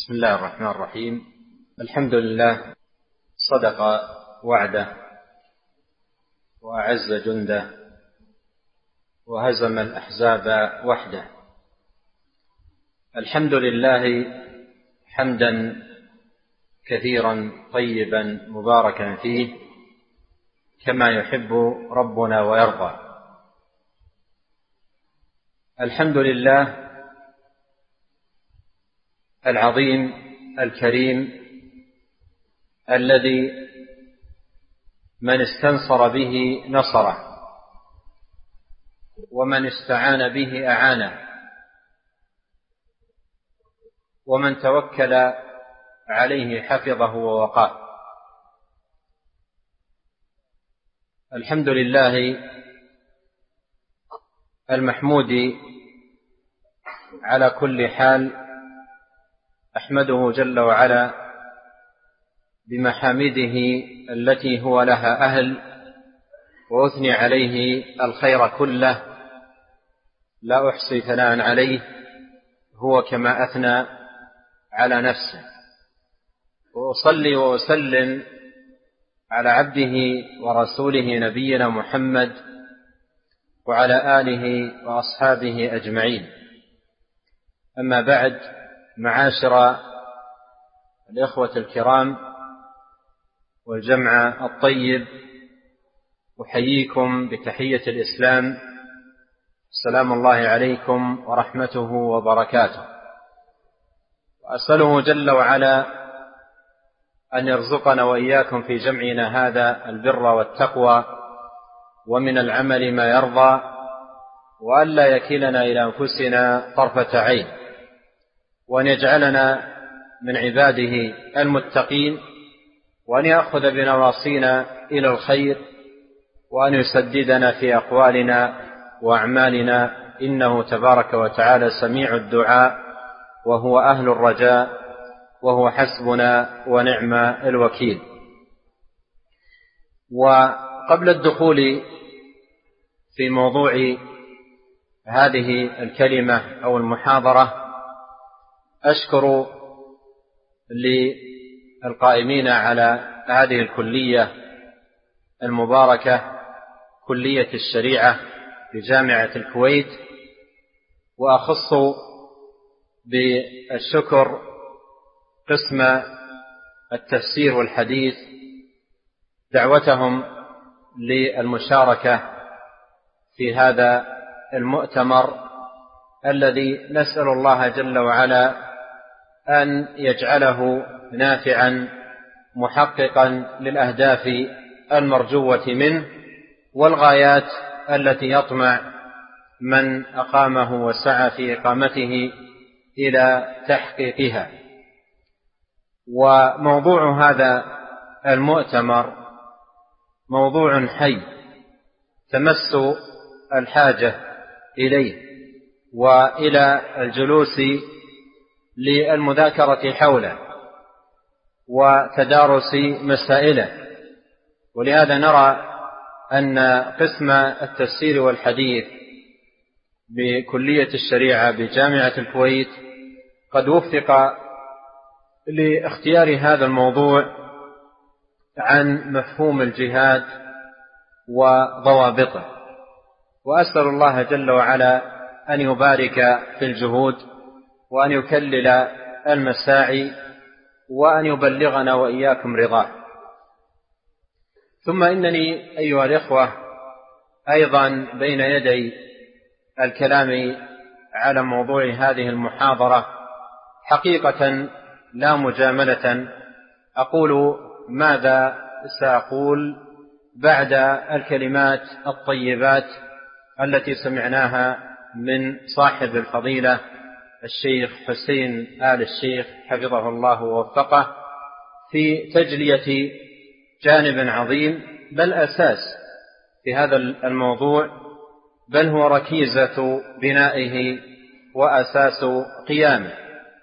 بسم الله الرحمن الرحيم. الحمد لله صدق وعده وأعز جنده وهزم الأحزاب وحده. الحمد لله حمدا كثيرا طيبا مباركا فيه كما يحب ربنا ويرضى. الحمد لله العظيم الكريم الذي من استنصر به نصره ومن استعان به أعانه ومن توكل عليه حفظه ووقاه. الحمد لله المحمود على كل حال، أحمده جل وعلا بمحامده التي هو لها أهل، وأثني عليه الخير كله لا أحصي ثناء عليه هو كما أثنى على نفسه. وأصلي وأسلم على عبده ورسوله نبينا محمد وعلى آله وأصحابه أجمعين. أما بعد، معاشر الإخوة الكرام والجمع الطيب، أحييكم بتحية الإسلام، السلام الله عليكم ورحمته وبركاته. وأسأله جل وعلا أن يرزقنا وإياكم في جمعنا هذا البر والتقوى ومن العمل ما يرضى، وألا يكلنا إلى أنفسنا طرفة عين، وأن يجعلنا من عباده المتقين، وأن يأخذ بنواصينا إلى الخير، وأن يسددنا في أقوالنا وأعمالنا، إنه تبارك وتعالى سميع الدعاء وهو أهل الرجاء وهو حسبنا ونعم الوكيل. وقبل الدخول في موضوع هذه الكلمة أو المحاضرة، أشكر للقائمين على هذه الكلية المباركة، كلية الشريعة بجامعة الكويت، وأخص بالشكر قسم التفسير والحديث دعوتهم للمشاركة في هذا المؤتمر الذي نسأل الله جل وعلا أن يجعله نافعا محققا للأهداف المرجوة منه والغايات التي يطمع من أقامه وسعى في إقامته إلى تحقيقها. وموضوع هذا المؤتمر موضوع حي تمس الحاجة إليه وإلى الجلوس للمذاكرة حوله وتدارس مسائله. ولهذا نرى أن قسم التفسير والحديث بكلية الشريعة بجامعة الكويت قد وفق لاختيار هذا الموضوع عن مفهوم الجهاد وضوابطه. وأسأل الله جل وعلا أن يبارك في الجهود وأن يكلل المساعي وأن يبلغنا وإياكم رضاه. ثم إنني أيها الإخوة أيضا بين يدي الكلام على موضوع هذه المحاضرة حقيقة لا مجاملة أقول ماذا سأقول بعد الكلمات الطيبات التي سمعناها من صاحب الفضيلة الشيخ حسين آل الشيخ حفظه الله ووفقه في تجلية جانب عظيم، بل أساس في هذا الموضوع، بل هو ركيزة بنائه وأساس قيامه.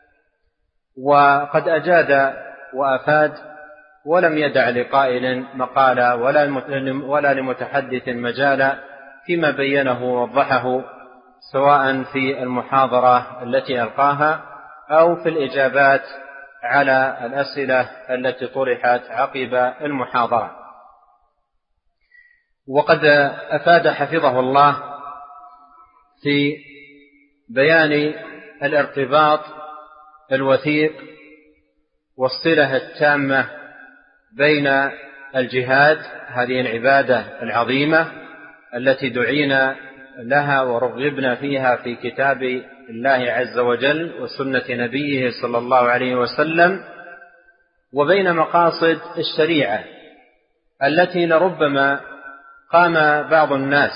وقد أجاد وأفاد ولم يدع لقائل مقالا ولا لمتحدث مجالا فيما بينه ووضحه، سواء في المحاضرة التي ألقاها أو في الإجابات على الأسئلة التي طرحت عقب المحاضرة. وقد أفاد حفظه الله في بيان الارتباط الوثيق والصلة التامة بين الجهاد، هذه العبادة العظيمة التي دعينا لها ورغبنا فيها في كتاب الله عز وجل وسنة نبيه صلى الله عليه وسلم، وبين مقاصد الشريعة التي لربما قام بعض الناس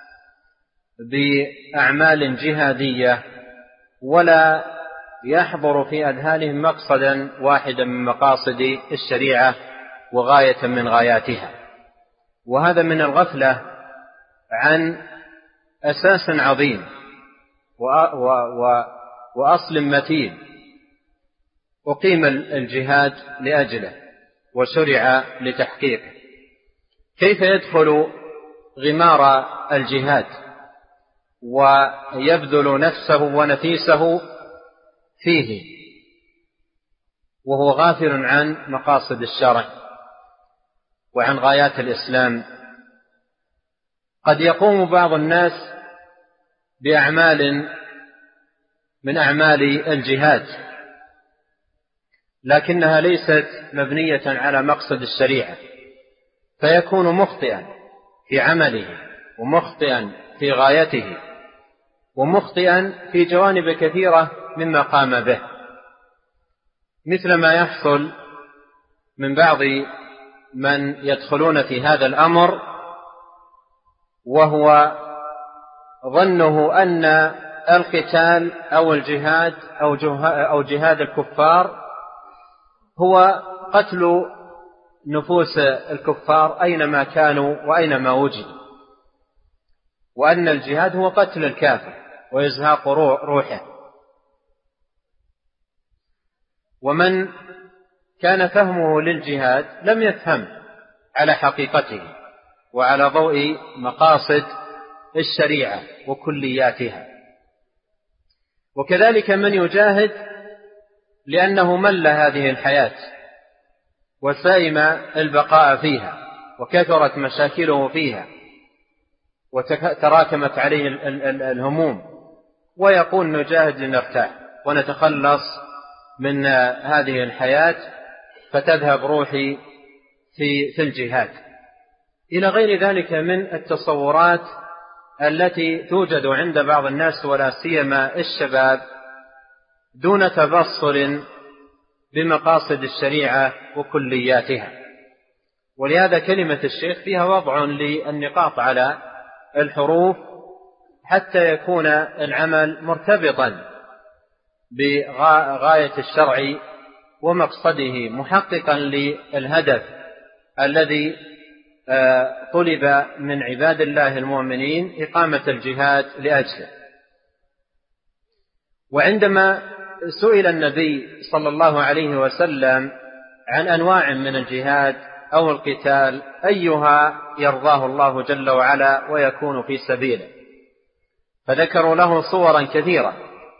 بأعمال جهادية ولا يحضر في أذهانهم مقصدا واحدا من مقاصد الشريعة وغاية من غاياتها، وهذا من الغفلة عن أساس عظيم وأصل متين أقيم الجهاد لأجله وشرع لتحقيقه. كيف يدخل غمار الجهاد ويبذل نفسه ونفيسه فيه وهو غافل عن مقاصد الشرع وعن غايات الإسلام؟ قد يقوم بعض الناس بأعمال من أعمال الجهاد لكنها ليست مبنية على مقصد الشريعة، فيكون مخطئا في عمله ومخطئا في غايته ومخطئا في جوانب كثيرة مما قام به، مثل ما يحصل من بعض من يدخلون في هذا الأمر وهو ظنه أن القتال أو الجهاد أو جهاد الكفار هو قتل نفوس الكفار أينما كانوا وأينما وجدوا، وأن الجهاد هو قتل الكافر وإزهاق روحه. ومن كان فهمه للجهاد لم يفهم على حقيقته وعلى ضوء مقاصد الشريعة وكلياتها. وكذلك من يجاهد لأنه مل هذه الحياة وسائم البقاء فيها وكثرت مشاكله فيها وتراكمت عليه الهموم، ويقول نجاهد لنرتاح ونتخلص من هذه الحياة فتذهب روحي في الجهاد، إلى غير ذلك من التصورات التي توجد عند بعض الناس ولا سيما الشباب دون تبصر بمقاصد الشريعة وكلياتها. ولهذا كلمة الشيخ فيها وضع للنقاط على الحروف حتى يكون العمل مرتبطا بغاية الشرع ومقصده محققا للهدف الذي طلب من عباد الله المؤمنين إقامة الجهاد لأجله. وعندما سئل النبي صلى الله عليه وسلم عن أنواع من الجهاد أو القتال أيها يرضاه الله جل وعلا ويكون في سبيله، فذكروا له صورا كثيرة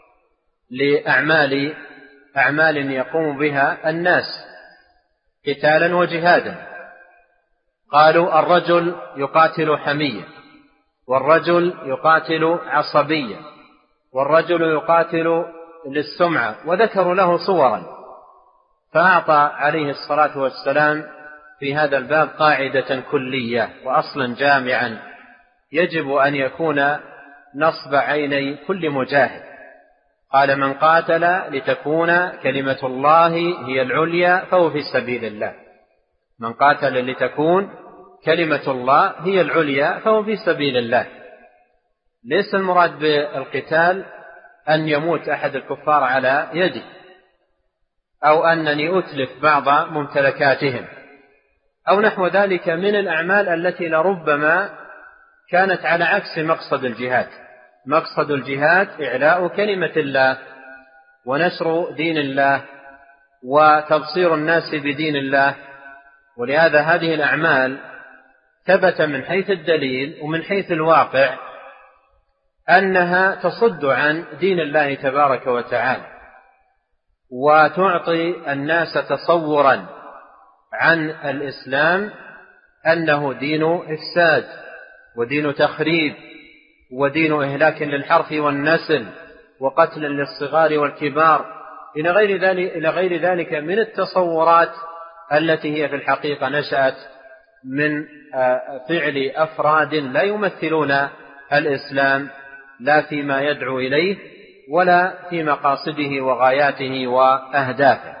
لأعمال يقوم بها الناس قتالا وجهادا. قالوا الرجل يقاتل حمية، والرجل يقاتل عصبية، والرجل يقاتل للسمعة، وذكروا له صورا. فأعطى عليه الصلاة والسلام في هذا الباب قاعدة كلية وأصلا جامعا يجب أن يكون نصب عيني كل مجاهد. قال من قاتل لتكون كلمة الله هي العليا فهو في سبيل الله. من قاتل لتكون كلمة الله هي العليا فهو في سبيل الله. ليس المراد بالقتال أن يموت أحد الكفار على يدي أو أنني أتلف بعض ممتلكاتهم أو نحو ذلك من الأعمال التي لربما كانت على عكس مقصد الجهاد. مقصد الجهاد إعلاء كلمة الله ونشر دين الله وتبصير الناس بدين الله. ولهذا هذه الأعمال ثبت من حيث الدليل ومن حيث الواقع أنها تصد عن دين الله تبارك وتعالى، وتعطي الناس تصورا عن الإسلام أنه دين إفساد ودين تخريب ودين إهلاك للحرث والنسل وقتل للصغار والكبار إلى غير ذلك من التصورات التي هي في الحقيقة نشأت من فعل أفراد لا يمثلون الإسلام لا فيما يدعو إليه ولا في مقاصده وغاياته وأهدافه.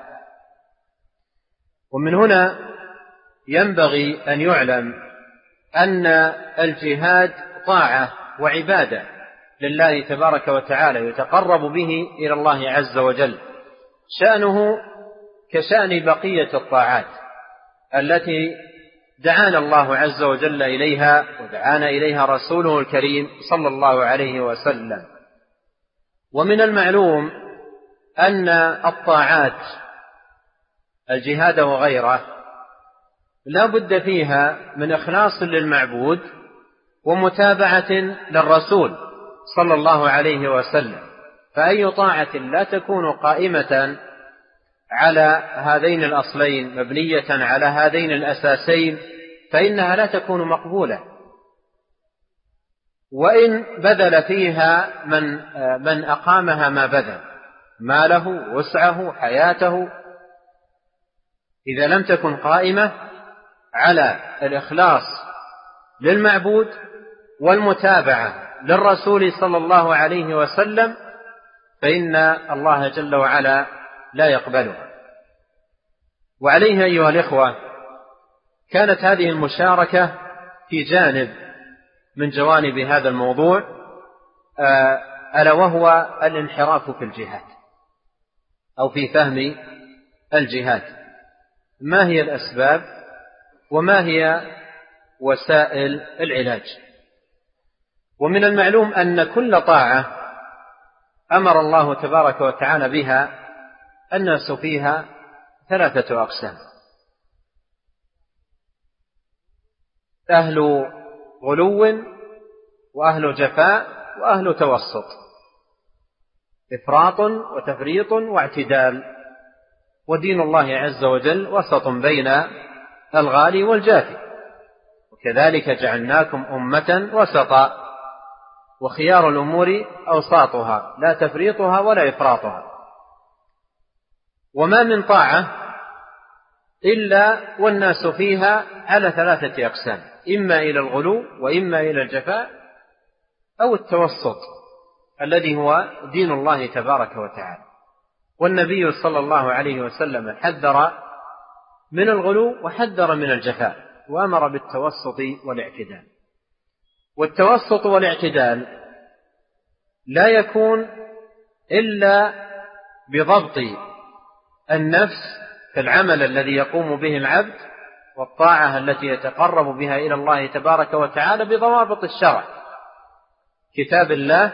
ومن هنا ينبغي أن يعلم أن الجهاد طاعة وعبادة لله تبارك وتعالى يتقرب به إلى الله عز وجل، شأنه كشأن بقية الطاعات التي دعانا الله عز وجل إليها ودعانا إليها رسوله الكريم صلى الله عليه وسلم. ومن المعلوم أن الطاعات الجهاد وغيره لا بد فيها من إخلاص للمعبود ومتابعة للرسول صلى الله عليه وسلم، فأي طاعة لا تكون قائمة على هذين الأصلين مبنية على هذين الأساسين فإنها لا تكون مقبولة، وإن بذل فيها من أقامها ما بذل ماله وسعه حياته، إذا لم تكن قائمة على الإخلاص للمعبود والمتابعة للرسول صلى الله عليه وسلم فإن الله جل وعلا لا يقبلها. وعليه أيها الإخوة كانت هذه المشاركة في جانب من جوانب هذا الموضوع، ألا وهو الانحراف في الجهاد أو في فهم الجهاد. ما هي الأسباب وما هي وسائل العلاج؟ ومن المعلوم أن كل طاعة أمر الله تبارك وتعالى بها الناس فيها ثلاثة أقسام: أهل غلو وأهل جفاء وأهل توسط، إفراط وتفريط واعتدال. ودين الله عز وجل وسط بين الغالي والجافي، وكذلك جعلناكم أمة وسطا وخيار الأمور أوساطها لا تفريطها ولا إفراطها. وما من طاعة إلا والناس فيها على ثلاثة أقسام: إما إلى الغلو وإما إلى الجفاء أو التوسط الذي هو دين الله تبارك وتعالى. والنبي صلى الله عليه وسلم حذر من الغلو وحذر من الجفاء وأمر بالتوسط والاعتدال. والتوسط والاعتدال لا يكون إلا بضبط النفس في العمل الذي يقوم به العبد والطاعة التي يتقرب بها إلى الله تبارك وتعالى بضوابط الشرع، كتاب الله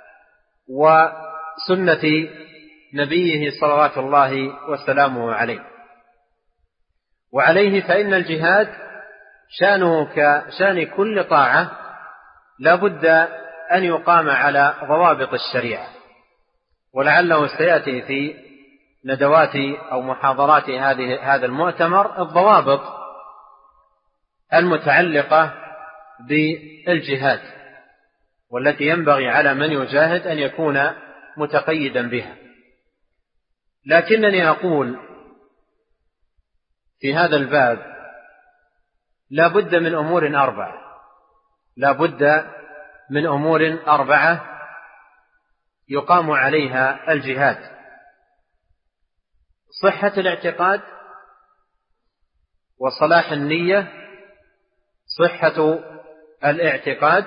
وسنة نبيه صلوات الله وسلامه عليه. وعليه فإن الجهاد شأنه كشأن كل طاعة لا بد أن يقام على ضوابط الشريعة، ولعله سيأتي في ندوات أو محاضرات هذا المؤتمر الضوابط المتعلقة بالجهاد والتي ينبغي على من يجاهد أن يكون متقيدا بها. لكنني أقول في هذا الباب لا بد من أمور أربعة، لا بد من أمور أربعة يقام عليها الجهاد: صحة الاعتقاد وصلاح النية، صحة الاعتقاد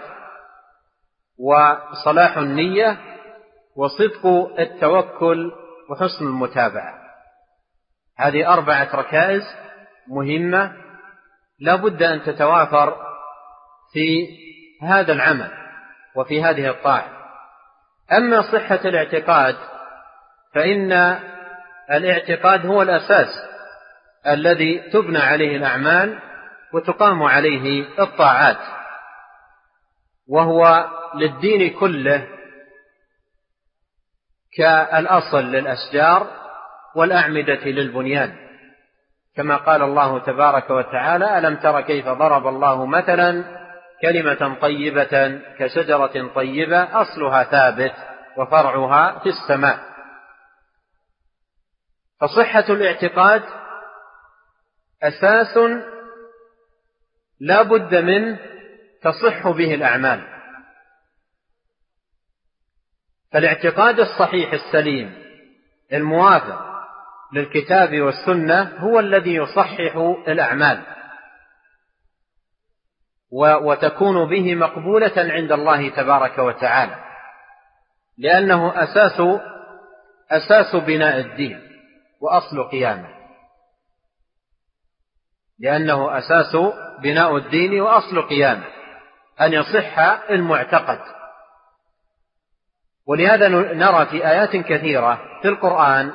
وصلاح النية وصدق التوكل وحسن المتابعة. هذه أربعة ركائز مهمة لا بد أن تتوافر في هذا العمل وفي هذه الطاعة. أما صحة الاعتقاد فإن الاعتقاد هو الأساس الذي تبنى عليه الأعمال وتقام عليه الطاعات، وهو للدين كله كالأصل للأشجار والأعمدة للبنيان، كما قال الله تبارك وتعالى: ألم تر كيف ضرب الله مثلا كلمة طيبة كشجرة طيبة أصلها ثابت وفرعها في السماء. فصحة الاعتقاد أساس لا بد منه تصح به الأعمال. فالاعتقاد الصحيح السليم الموافق للكتاب والسنة هو الذي يصحح الأعمال وتكون به مقبولة عند الله تبارك وتعالى، لأنه أساس بناء الدين وأصل قيامه، لأنه أساس بناء الدين وأصل قيامه أن يصح المعتقد. ولهذا نرى في آيات كثيرة في القرآن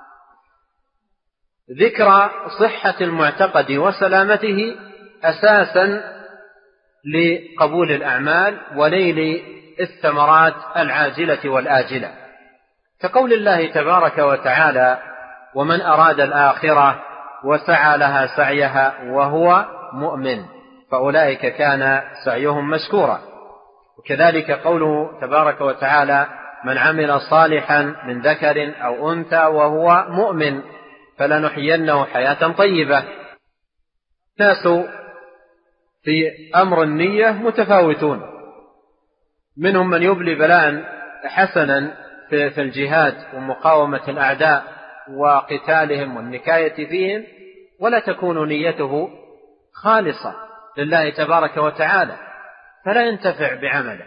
ذكر صحة المعتقد وسلامته أساسا لقبول الأعمال ونيل الثمرات العاجلة والآجلة، كقول الله تبارك وتعالى: ومن أراد الآخرة وسعى لها سعيها وهو مؤمن فأولئك كان سعيهم مشكورا. وكذلك قوله تبارك وتعالى: من عمل صالحا من ذكر أو أنثى وهو مؤمن فلنحيينه حياة طيبة. الناس في أمر النية متفاوتون، منهم من يبلي بلاء حسنا في الجهاد ومقاومة الأعداء وقتالهم والنكاية فيهم، ولا تكون نيته خالصة لله تبارك وتعالى، فلا ينتفع بعمله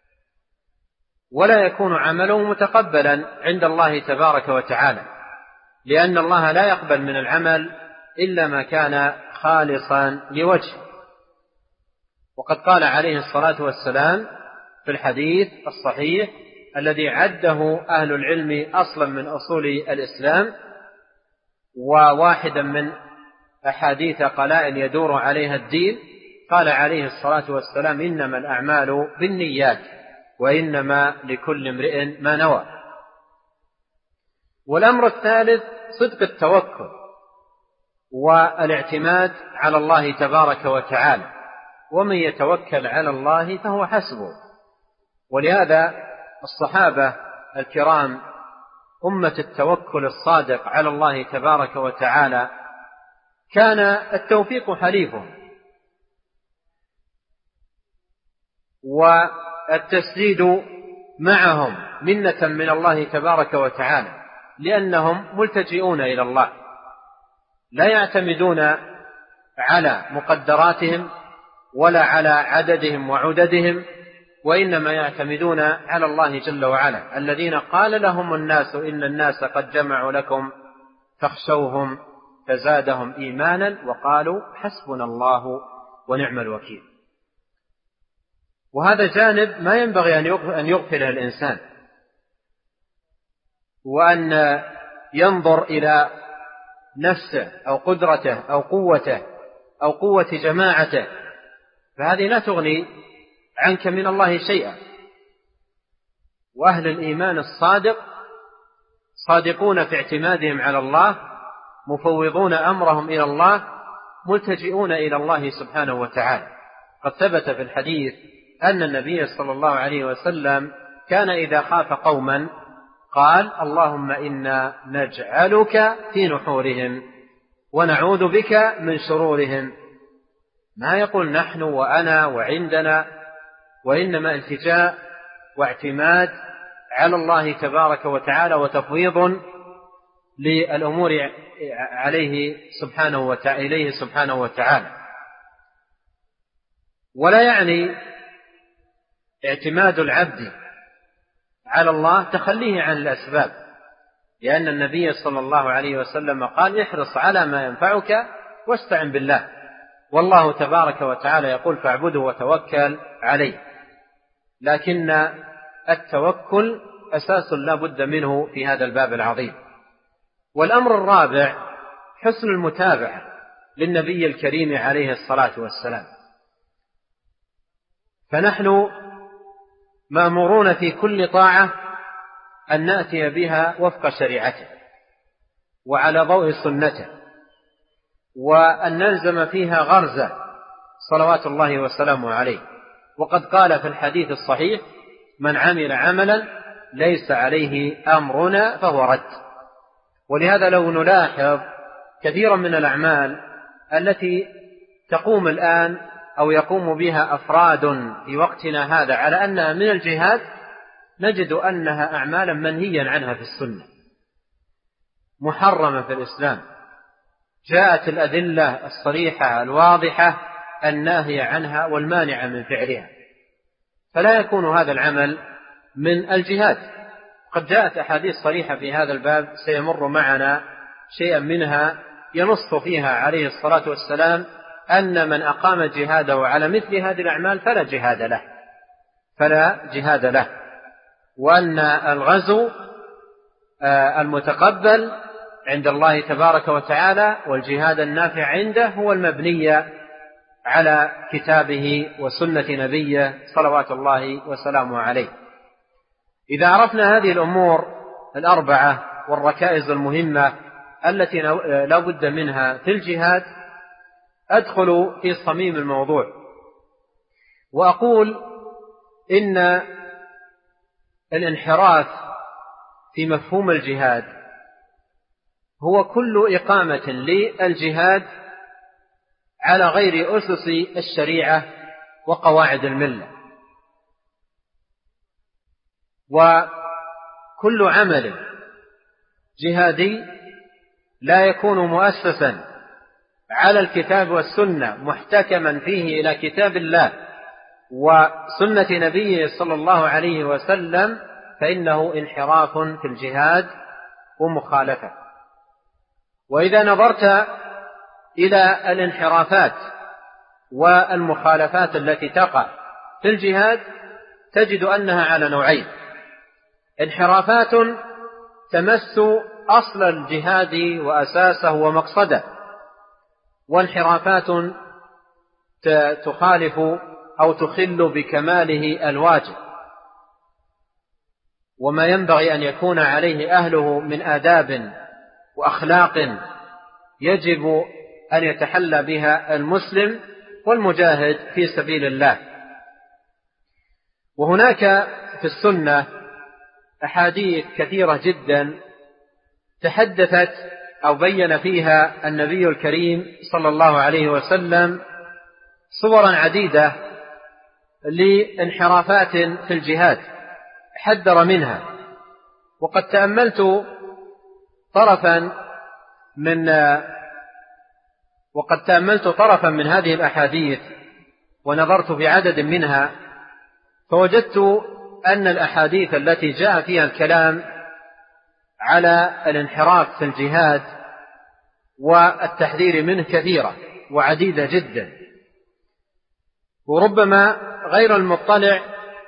ولا يكون عمله متقبلا عند الله تبارك وتعالى، لأن الله لا يقبل من العمل إلا ما كان خالصا لوجهه. وقد قال عليه الصلاة والسلام في الحديث الصحيح الذي عده أهل العلم أصلا من أصول الإسلام وواحدا من أحاديث قلائل يدور عليها الدين، قال عليه الصلاة والسلام: إنما الأعمال بالنيات وإنما لكل امرئ ما نوى. والأمر الثالث صدق التوكل والاعتماد على الله تبارك وتعالى، ومن يتوكل على الله فهو حسبه. ولهذا الصحابة الكرام أمة التوكل الصادق على الله تبارك وتعالى كان التوفيق حليفهم والتسديد معهم منة من الله تبارك وتعالى، لأنهم ملتجئون إلى الله، لا يعتمدون على مقدراتهم ولا على عددهم وعددهم، وإنما يعتمدون على الله جل وعلا، الذين قال لهم الناس إن الناس قد جمعوا لكم فاخشوهم فزادهم إيمانا وقالوا حسبنا الله ونعم الوكيل. وهذا جانب ما ينبغي أن يغفله الإنسان، وأن ينظر إلى نفسه أو قدرته أو قوته أو قوة جماعته، فهذه لا تغني عنك من الله شيئا. وأهل الإيمان الصادق صادقون في اعتمادهم على الله، مفوضون أمرهم إلى الله، ملتجئون إلى الله سبحانه وتعالى. قد ثبت في الحديث أن النبي صلى الله عليه وسلم كان إذا خاف قوما قال: اللهم إنا نجعلك في نحورهم ونعوذ بك من شرورهم. ما يقول نحن وأنا وعندنا، وإنما التجاء واعتماد على الله تبارك وتعالى وتفويض للأمور عليه سبحانه وتعالى. ولا يعني اعتماد العبد على الله تخليه عن الأسباب، لأن النبي صلى الله عليه وسلم قال: احرص على ما ينفعك واستعن بالله، والله تبارك وتعالى يقول: فاعبده وتوكل عليه. لكن التوكل أساس لا بد منه في هذا الباب العظيم. والأمر الرابع حسن المتابعة للنبي الكريم عليه الصلاة والسلام، فنحن مأمورون في كل طاعة أن نأتي بها وفق شريعته، وعلى ضوء سنته، وأن نلزم فيها غرزة صلوات الله وسلامه عليه. وقد قال في الحديث الصحيح: من عمل عملا ليس عليه أمرنا فهو رد. ولهذا لو نلاحظ كثيرا من الأعمال التي تقوم الآن أو يقوم بها أفراد في وقتنا هذا على أنها من الجهاد، نجد أنها أعمالا منهيا عنها في السنة، محرمة في الإسلام، جاءت الأدلة الصريحة الواضحة الناهية عنها والمانعة من فعلها، فلا يكون هذا العمل من الجهاد. قد جاءت أحاديث صريحة في هذا الباب سيمر معنا شيئا منها ينص فيها عليه الصلاة والسلام أن من أقام جهاده على مثل هذه الأعمال فلا جهاد له، وأن الغزو المتقبل عند الله تبارك وتعالى والجهاد النافع عنده هو المبني على كتابه وسنة نبيه صلوات الله وسلامه عليه. إذا عرفنا هذه الأمور الأربعة والركائز المهمة التي لا بد منها في الجهاد، أدخل في صميم الموضوع وأقول إن الانحراف في مفهوم الجهاد هو كل إقامة للجهاد على غير أسس الشريعة وقواعد الملة، وكل عمل جهادي لا يكون مؤسسا على الكتاب والسنة محتكما فيه إلى كتاب الله وسنة نبيه صلى الله عليه وسلم، فإنه انحراف في الجهاد ومخالفة. وإذا نظرت إلى الانحرافات والمخالفات التي تقع في الجهاد تجد أنها على نوعين: انحرافات تمس أصل الجهاد وأساسه ومقصده، وانحرافات تخالف أو تخل بكماله الواجب وما ينبغي أن يكون عليه أهله من آداب وأخلاق يجب أن يتحلى بها المسلم والمجاهد في سبيل الله. وهناك في السنة أحاديث كثيرة جدا تحدثت أو بين فيها النبي الكريم صلى الله عليه وسلم صورا عديدة لانحرافات في الجهاد حذر منها. وقد تأملت طرفا من هذه الأحاديث ونظرت في عدد منها، فوجدت أن الأحاديث التي جاء فيها الكلام على الانحراف في الجهاد والتحذير منه كثيرة وعديدة جدا، وربما غير المطلع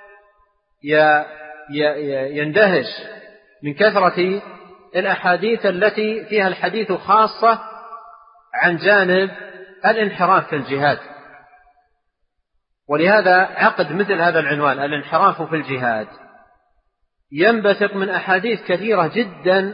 يندهش من كثرة الأحاديث التي فيها الحديث خاصة عن جانب الانحراف في الجهاد. ولهذا عقد مثل هذا العنوان الانحراف في الجهاد ينبثق من أحاديث كثيرة جدا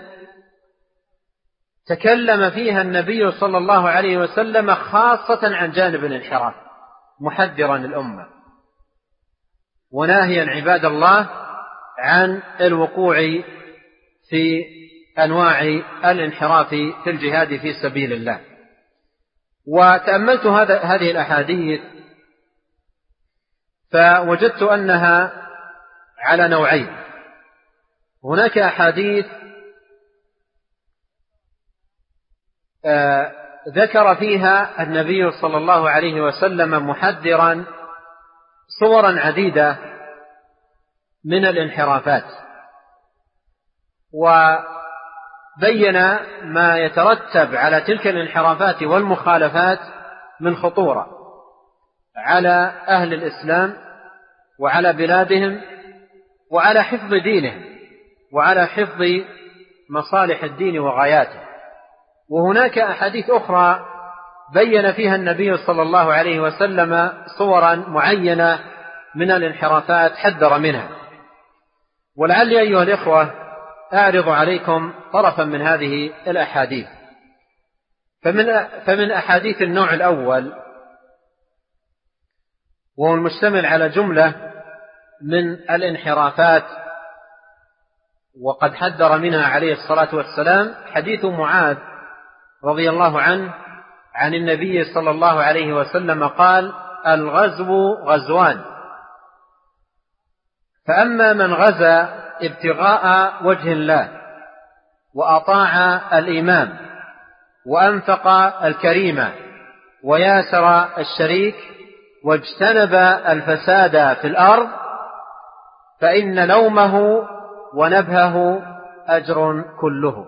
تكلم فيها النبي صلى الله عليه وسلم خاصة عن جانب الانحراف، محذرا الأمة وناهيا عباد الله عن الوقوع في أنواع الانحراف في الجهاد في سبيل الله. وتأملت هذه الأحاديث فوجدت أنها على نوعين: هناك أحاديث ذكر فيها النبي صلى الله عليه وسلم محذرا صورا عديدة من الانحرافات، وبين ما يترتب على تلك الانحرافات والمخالفات من خطورة على أهل الإسلام وعلى بلادهم وعلى حفظ دينهم وعلى حفظ مصالح الدين وغاياته. وهناك أحاديث أخرى بين فيها النبي صلى الله عليه وسلم صورا معينة من الانحرافات حذر منها. ولعلي أيها الإخوة وأعرض عليكم طرفا من هذه الأحاديث. فمن أحاديث النوع الأول، وهو المشتمل على جملة من الانحرافات وقد حذر منها عليه الصلاة والسلام، حديث معاذ رضي الله عنه عن النبي صلى الله عليه وسلم قال: الغزو غزوان، فأما من غزا ابتغاء وجه الله وأطاع الإمام وأنفق الكريم وياسر الشريك واجتنب الفساد في الأرض فإن لومه ونبهه أجر كله.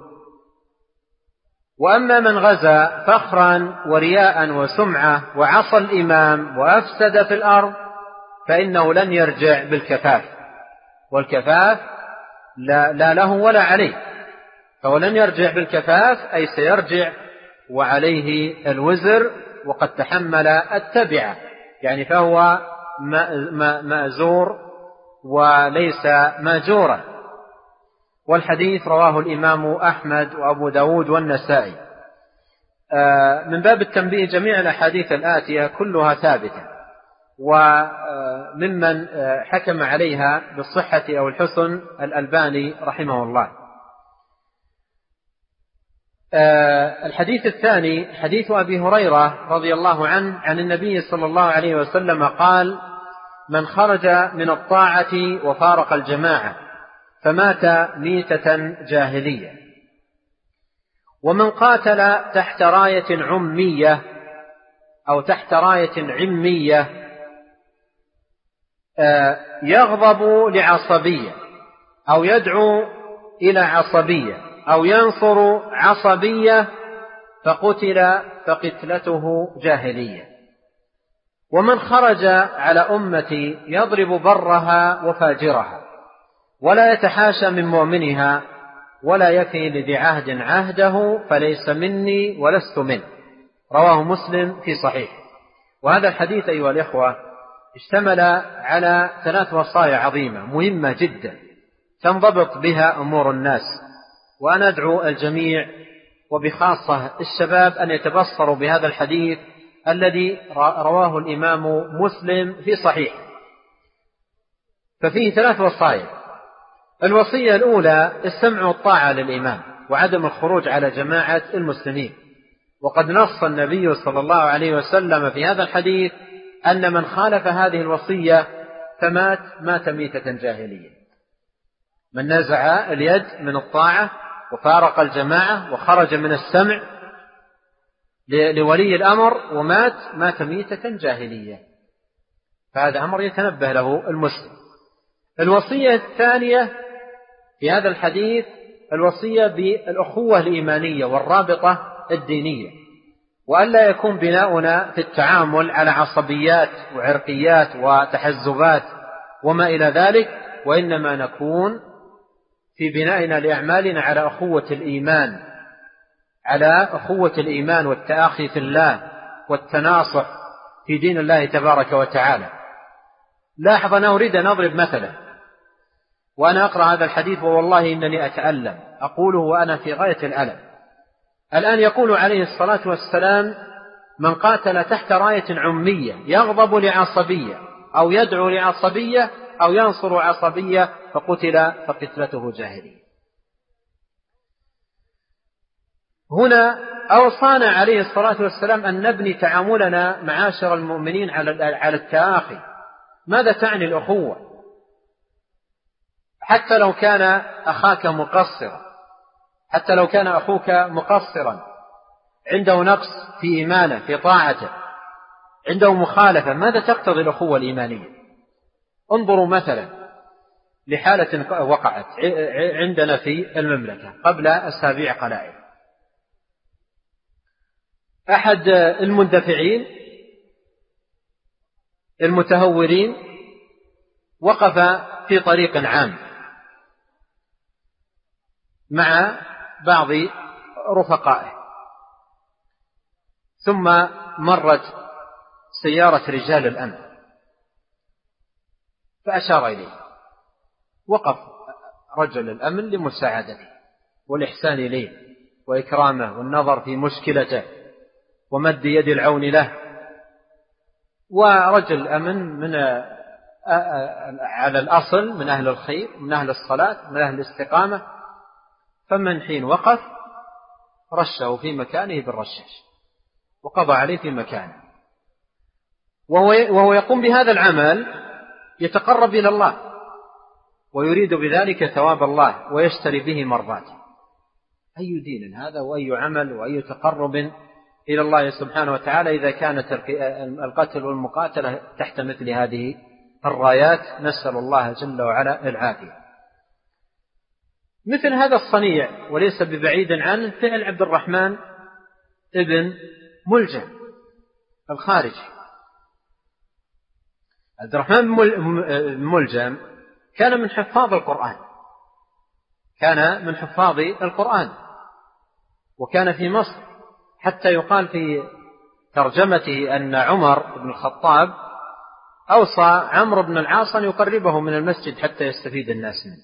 وأما من غزا فخرا ورياء وسمعة وعصى الإمام وأفسد في الأرض فإنه لن يرجع بالكفاف، والكفاف لا له ولا عليه، فهو لن يرجع بالكفاف أي سيرجع وعليه الوزر وقد تحمل التبعة، يعني فهو مأزور وليس ماجورا. والحديث رواه الإمام أحمد وأبو داود والنسائي. من باب التنبيه جميع الأحاديث الآتية كلها ثابتة، وممن حكم عليها بالصحة أو الحسن الألباني رحمه الله. الحديث الثاني حديث أبي هريرة رضي الله عنه عن النبي صلى الله عليه وسلم قال: من خرج من الطاعة وفارق الجماعة فمات ميتة جاهلية، ومن قاتل تحت راية عمية أو تحت راية عمية يغضب لعصبية أو يدعو إلى عصبية أو ينصر عصبية فقتل فقتلته جاهلية. ومن خرج على أمتي يضرب برها وفاجرها ولا يتحاشى من مؤمنها ولا يفي لذي عهد عهده فليس مني ولست منه، رواه مسلم في صحيح. وهذا الحديث أيها الإخوة اشتمل على 3 وصايا عظيمة مهمة جدا تنضبط بها أمور الناس، وأنا أدعو الجميع وبخاصة الشباب أن يتبصروا بهذا الحديث الذي رواه الإمام مسلم في صحيح. ففيه 3 وصايا. الوصية الأولى السمع والطاعة للإمام وعدم الخروج على جماعة المسلمين، وقد نص النبي صلى الله عليه وسلم في هذا الحديث أن من خالف هذه الوصية مات ميتة جاهلية. من نزع اليد من الطاعة وفارق الجماعة وخرج من السمع لولي الأمر مات ميتة جاهلية، فهذا أمر يتنبه له المسلم. الوصية الثانية في هذا الحديث الوصية بالأخوة الإيمانية والرابطة الدينية، وألا يكون بناؤنا في التعامل على عصبيات وعرقيات وتحزبات وما إلى ذلك، وإنما نكون في بنائنا لأعمالنا على أخوة الإيمان والتآخي في الله والتناصح في دين الله تبارك وتعالى. لاحظ أنا أريد أن أضرب مثلا، وأنا أقرأ هذا الحديث ووالله إنني أتألم، أقوله وأنا في غاية الألم. الآن يقول عليه الصلاة والسلام: من قاتل تحت راية عمية يغضب لعصبية أو يدعو لعصبية أو ينصر عصبية فقتل فقتلته جاهلية. هنا أوصانا عليه الصلاة والسلام أن نبني تعاملنا معاشر المؤمنين على التآخي. ماذا تعني الأخوة؟ حتى لو كان أخاك مقصرا، حتى لو كان أخوك مقصرا عنده نقص في إيمانه في طاعته، عنده مخالفة، ماذا تقتضي الأخوة الإيمانية؟ انظروا مثلا لحالة وقعت عندنا في المملكة قبل أسابيع قلائل. أحد المندفعين المتهورين وقف في طريق عام مع بعض رفقائه، ثم مرت سيارة رجال الأمن فأشار إليه، وقف رجل الأمن لمساعدته والإحسان إليه وإكرامه والنظر في مشكلته ومد يد العون له. ورجل الأمن على الأصل من أهل الخير، من أهل الصلاة، من أهل الاستقامة، فمن حين وقف رشه في مكانه بالرشاش وقضى عليه في مكانه، وهو يقوم بهذا العمل يتقرب إلى الله ويريد بذلك ثواب الله ويشتري به مرضاته. أي دين هذا وأي عمل وأي تقرب إلى الله سبحانه وتعالى إذا كانت القتل والمقاتلة تحت مثل هذه الرايات؟ نسأل الله جل وعلا العافية. مثل هذا الصنيع وليس ببعيد عنه فعل عبد الرحمن ابن ملجم الخارجي. عبد الرحمن بن ملجم كان من حفاظ القرآن، كان من حفاظ القرآن، وكان في مصر، حتى يقال في ترجمته أن عمر بن الخطاب أوصى عمرو بن العاص أن يقربه من المسجد حتى يستفيد الناس منه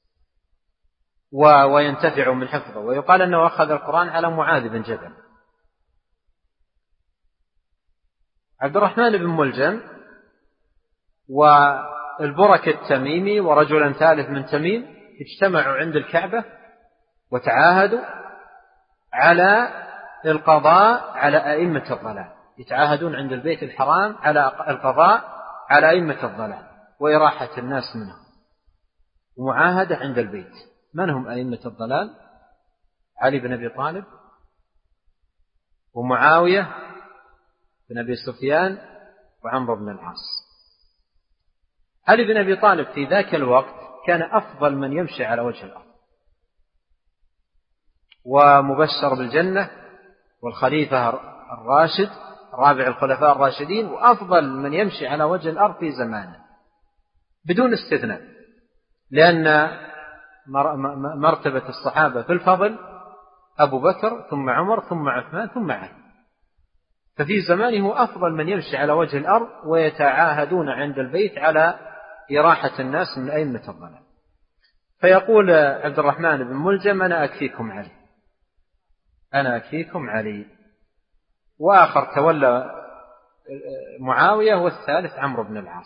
وينتفع من حفظه. ويقال أنه أخذ القرآن على معاذ بن جبل. عبد الرحمن بن ملجم والبرك التميمي ورجلا ثالث من تميم اجتمعوا عند الكعبة وتعاهدوا على القضاء على أئمة الضلال، يتعاهدون عند البيت الحرام على القضاء على أئمة الضلال وإراحة الناس منهم، ومعاهدة عند البيت. من هم أئمة الضلال؟ علي بن أبي طالب ومعاوية بن أبي سفيان وعمرو بن العاص. علي بن أبي طالب في ذاك الوقت كان أفضل من يمشي على وجه الأرض، ومبشر بالجنة، والخليفة الراشد رابع الخلفاء الراشدين، وأفضل من يمشي على وجه الأرض في زمانه بدون استثناء، لأن مرتبة الصحابة في الفضل أبو بكر ثم عمر ثم عثمان ثم علي، ففي زمانه أفضل من يمشي على وجه الأرض، ويتعاهدون عند البيت على إراحة الناس من أئمة الضلال. فيقول عبد الرحمن بن ملجم: أنا أكفيكم علي، أنا أكفيكم علي. وآخر تولى معاوية، والثالث عمرو بن العاص،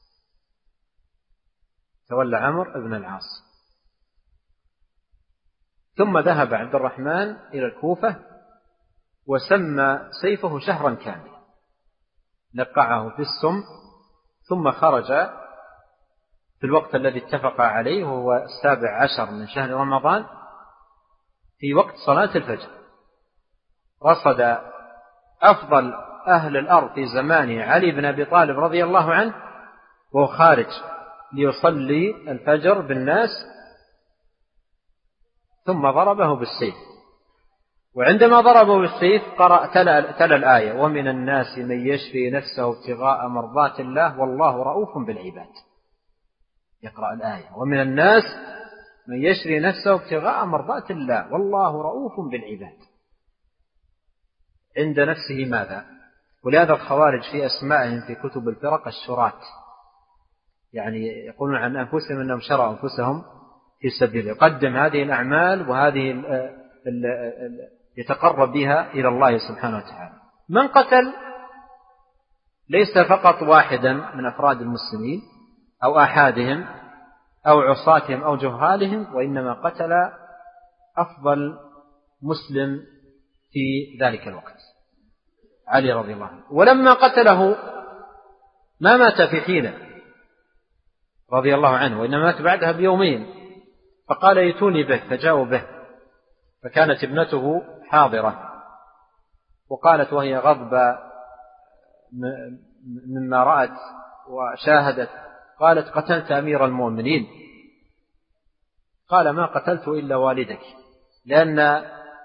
تولى عمرو بن العاص. ثم ذهب عبد الرحمن إلى الكوفة وسمى سيفه شهرا كاملا، نقعه في السم، ثم خرج في الوقت الذي اتفق عليه وهو 17 من شهر رمضان في وقت صلاة الفجر. رصد أفضل أهل الأرض في زمانه علي بن أبي طالب رضي الله عنه وهو خارج ليصلي الفجر بالناس، ثم ضربه بالسيف. وعندما ضربه بالسيف تلا الآية: ومن الناس من يشفي نفسه ابتغاء مرضات الله والله رؤوف بالعباد. يقرأ الآية: ومن الناس من يشفي نفسه ابتغاء مرضات الله والله رؤوف بالعباد. عند نفسه ماذا؟ ولهذا الخوارج في أسمائهم في كتب الفرق الشراة، يعني يقولون عن أنفسهم أنهم شروا أنفسهم في سبيله، يقدم هذه الأعمال وهذه يتقرب بها إلى الله سبحانه وتعالى. من قتل ليس فقط واحدا من أفراد المسلمين أو أحادهم أو عصاتهم أو جهالهم، وإنما قتل أفضل مسلم في ذلك الوقت، علي رضي الله عنه. ولما قتله ما مات في حينه رضي الله عنه، وإنما مات بعدها بيومين، فقال: ائتوني به، فجاءوا به، فكانت ابنته حاضرة، وقالت وهي غضبة مما رأت وشاهدت، قالت: قتلت أمير المؤمنين. قال: ما قتلت إلا والدك، لأن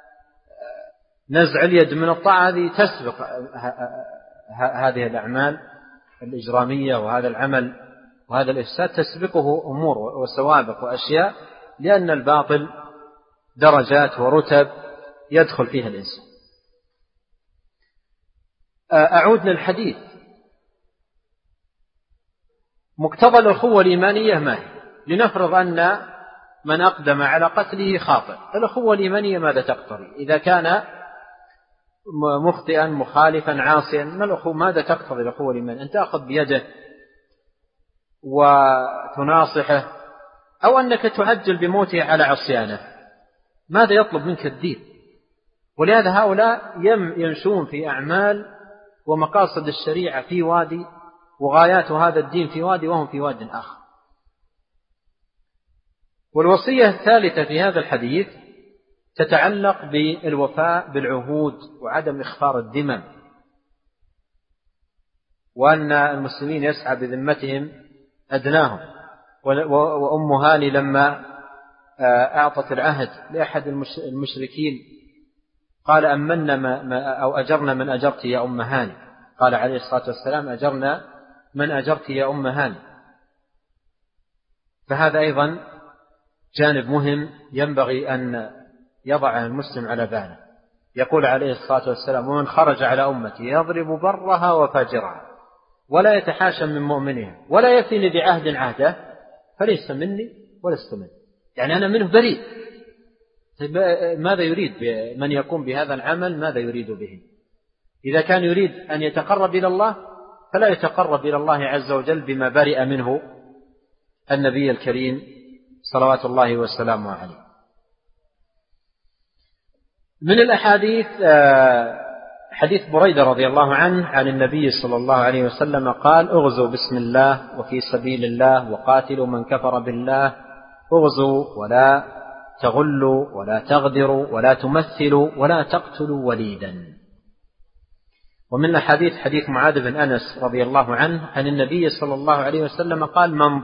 نزع اليد من الطاعة هذه تسبق هذه الأعمال الإجرامية، وهذا العمل وهذا الإفساد تسبقه أمور وسوابق وأشياء، لأن الباطل درجات ورتب يدخل فيها الإنسان. أعود للحديث. مقتضى الأخوة الإيمانية ما هي؟ لنفرض أن من أقدم على قتله خاطئ. الأخوة الإيمانية ماذا تقتضي؟ إذا كان مخطئا مخالفا عاصيا، ما الأخوة ماذا تقتضي الأخوة الإيمانية؟ أن تأخذ بيده وتناصحه، أو أنك تعجل بموته على عصيانه. ماذا يطلب منك الدين؟ ولهذا هؤلاء يمشون في أعمال ومقاصد الشريعة في وادي، وغايات هذا الدين في وادي وهم في واد آخر. والوصية الثالثة في هذا الحديث تتعلق بالوفاء بالعهود وعدم إخفار الذمم، وأن المسلمين يسعى بذمتهم أدناهم. وأم هاني لما أعطت العهد لأحد المشركين قال أمنا أو أجرنا من أجرت يا أم هاني، قال عليه الصلاة والسلام أجرنا من أجرت يا أم هاني. فهذا أيضا جانب مهم ينبغي أن يضع المسلم على باله. يقول عليه الصلاة والسلام ومن خرج على أمتي يضرب برها وفاجرها ولا يتحاشى من مؤمنها ولا يفي بعهد عهده فليس مني ولست منه، يعني أنا منه بريء. ماذا يريد من يقوم بهذا العمل؟ ماذا يريد به؟ إذا كان يريد أن يتقرب إلى الله فلا يتقرب إلى الله عز وجل بما برئ منه النبي الكريم صلوات الله وسلامه عليه. من الأحاديث حديث بريدة رضي الله عنه عن النبي صلى الله عليه وسلم قال اغزوا بسم الله وفي سبيل الله وقاتلوا من كفر بالله، اغزوا ولا تغلوا ولا تغدروا ولا تمثلوا ولا تقتلوا وليدا. ومن الحديث حديث معاذ بن أنس رضي الله عنه عن النبي صلى الله عليه وسلم قال من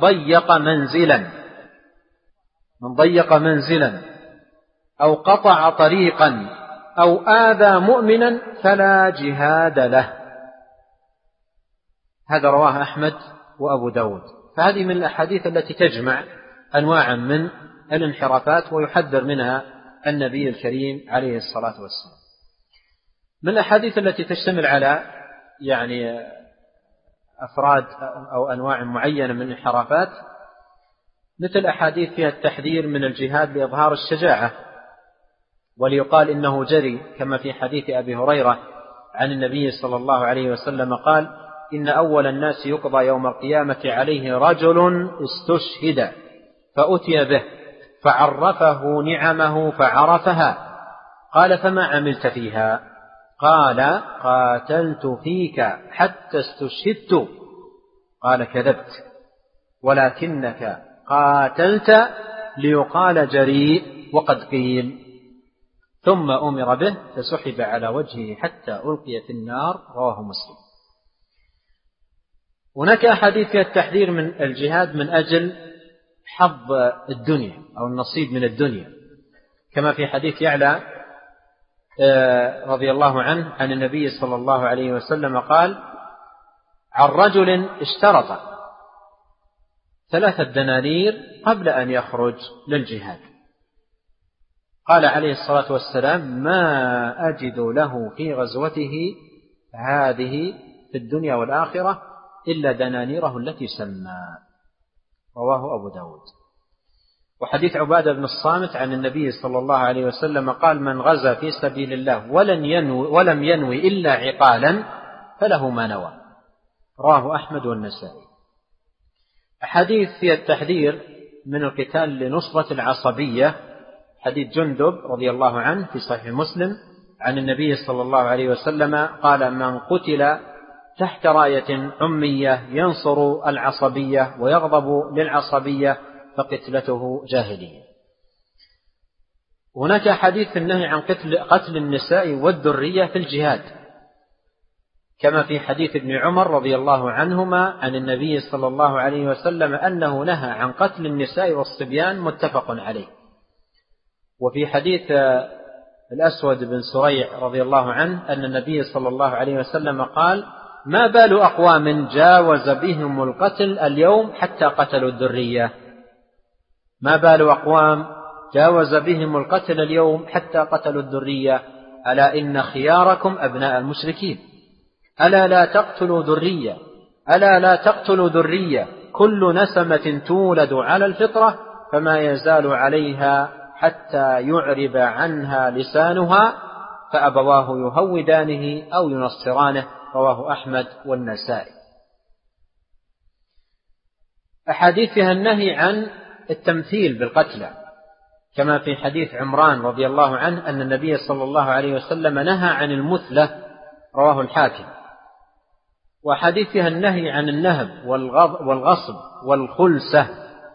ضيق منزلا أو قطع طريقا أو آذى مؤمنا فلا جهاد له. هذا رواه أحمد وأبو داود. فهذه من الأحاديث التي تجمع أنواعا من الانحرافات ويحذر منها النبي الكريم عليه الصلاة والسلام. من الأحاديث التي تشتمل على يعني أفراد أو أنواع معينة من الانحرافات مثل أحاديث فيها التحذير من الجهاد لإظهار الشجاعة، وليقال إنه جري، كما في حديث أبي هريرة عن النبي صلى الله عليه وسلم قال إن أول الناس يقضى يوم القيامة عليه رجل استشهد فأتي به فعرفه نعمه فعرفها، قال فما عملت فيها؟ قال قاتلت فيك حتى استشهدت. قال كذبت ولكنك قاتلت ليقال جريء وقد قيل. ثم أمر به فسحب على وجهه حتى ألقي في النار، رواه مسلم. هناك أحاديث فيها التحذير من الجهاد من أجل حظ الدنيا أو النصيب من الدنيا، كما في حديث يعلى رضي الله عنه عن النبي صلى الله عليه وسلم قال عن رجل اشترط 3 دنانير قبل أن يخرج للجهاد، قال عليه الصلاة والسلام ما أجد له في غزوته هذه في الدنيا والآخرة إلا دنانيره التي سمى، رواه أبو داود. وحديث عبادة بن الصامت عن النبي صلى الله عليه وسلم قال من غزا في سبيل الله ولم ينوي إلا عقالا فله ما نوى، رواه أحمد والنسائي. حديث في التحذير من القتال لنصرة العصبية، حديث جندب رضي الله عنه في صحيح مسلم عن النبي صلى الله عليه وسلم قال من قتل تحت راية عمية ينصر العصبية ويغضب للعصبية فقتلته جاهلية. هناك حديث في النهي عن قتل النساء والذرية في الجهاد، كما في حديث ابن عمر رضي الله عنهما عن النبي صلى الله عليه وسلم أنه نهى عن قتل النساء والصبيان، متفق عليه. وفي حديث الأسود بن سريع رضي الله عنه أن النبي صلى الله عليه وسلم قال ما بال أقوام جاوز بهم القتل اليوم حتى قتلوا الذرية، ما بال أقوام جاوز بهم القتل اليوم حتى قتلوا الذرية، ألا إن خياركم أبناء المشركين، ألا لا تقتلوا ذرية، ألا لا تقتلوا ذرية، كل نسمة تولد على الفطرة فما يزال عليها حتى يعرب عنها لسانها فأبواه يهودانه أو ينصرانه. رواه أحمد والنسائي. أحاديث فيها النهي عن التمثيل بالقتلى، كما في حديث عمران رضي الله عنه أن النبي صلى الله عليه وسلم نهى عن المثلة، رواه الحاكم. وحديث فيها النهي عن النهب والغصب والخلسة،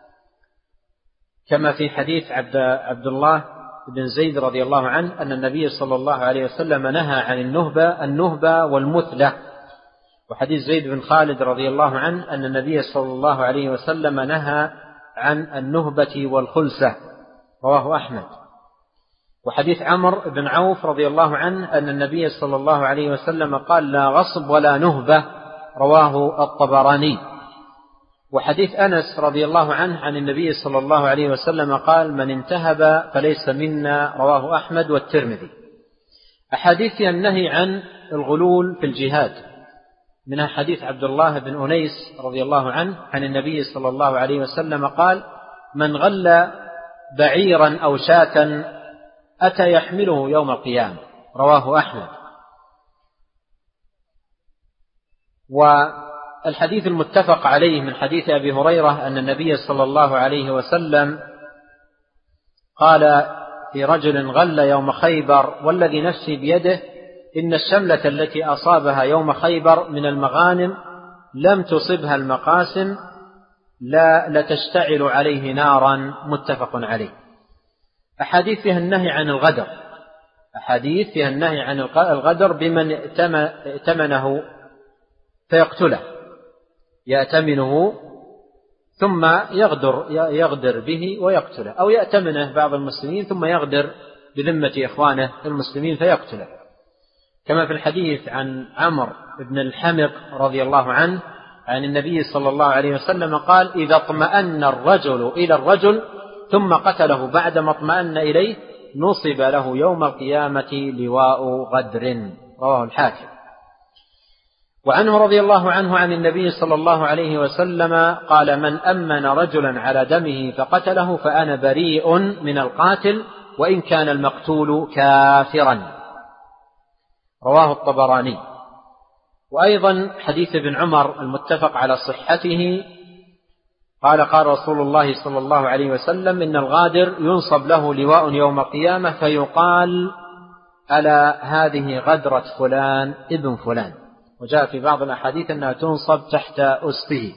كما في حديث عبد الله بن زيد رضي الله عنه أن النبي صلى الله عليه وسلم نهى عن النهبة والمثلة. وحديث زيد بن خالد رضي الله عنه أن النبي صلى الله عليه وسلم نهى عن النهبة والخلسة، رواه أحمد. وحديث عمرو بن عوف رضي الله عنه أن النبي صلى الله عليه وسلم قال لا غصب ولا نهبة، رواه الطبراني. وحديث أنس رضي الله عنه عن النبي صلى الله عليه وسلم قال من انتهب فليس منا، رواه أحمد والترمذي. أحاديث فيها النهي عن الغلول في الجهاد، منها حديث عبد الله بن أنيس رضي الله عنه عن النبي صلى الله عليه وسلم قال من غل بعيرا أو شاة أتى يحمله يوم القيامة، رواه أحمد. والحديث المتفق عليه من حديث أبي هريرة أن النبي صلى الله عليه وسلم قال في رجل غل يوم خيبر والذي نفسي بيده إن الشملة التي أصابها يوم خيبر من المغانم لم تصبها المقاسم لتشتعل عليه نارا، متفق عليه. أحاديث فيها النهي عن الغدر، أحاديث فيها النهي عن الغدر بمن ائتمنه فيقتله، يأتمنه ثم يغدر به ويقتله، أو يأتمنه بعض المسلمين ثم يغدر بذمة إخوانه المسلمين فيقتله، كما في الحديث عن عمرو بن الحمق رضي الله عنه عن النبي صلى الله عليه وسلم قال إذا اطمأن الرجل إلى الرجل ثم قتله بعدما اطمأن إليه نصب له يوم القيامة لواء غدر، رواه الحاكم. وعنه رضي الله عنه عن النبي صلى الله عليه وسلم قال من أمن رجلا على دمه فقتله فأنا بريء من القاتل وإن كان المقتول كافرا، رواه الطبراني. وأيضا حديث ابن عمر المتفق على صحته قال قال رسول الله صلى الله عليه وسلم إن الغادر ينصب له لواء يوم القيامة فيقال ألا هذه غدرة فلان ابن فلان، وجاء في بعض الأحاديث أنها تنصب تحت أسته.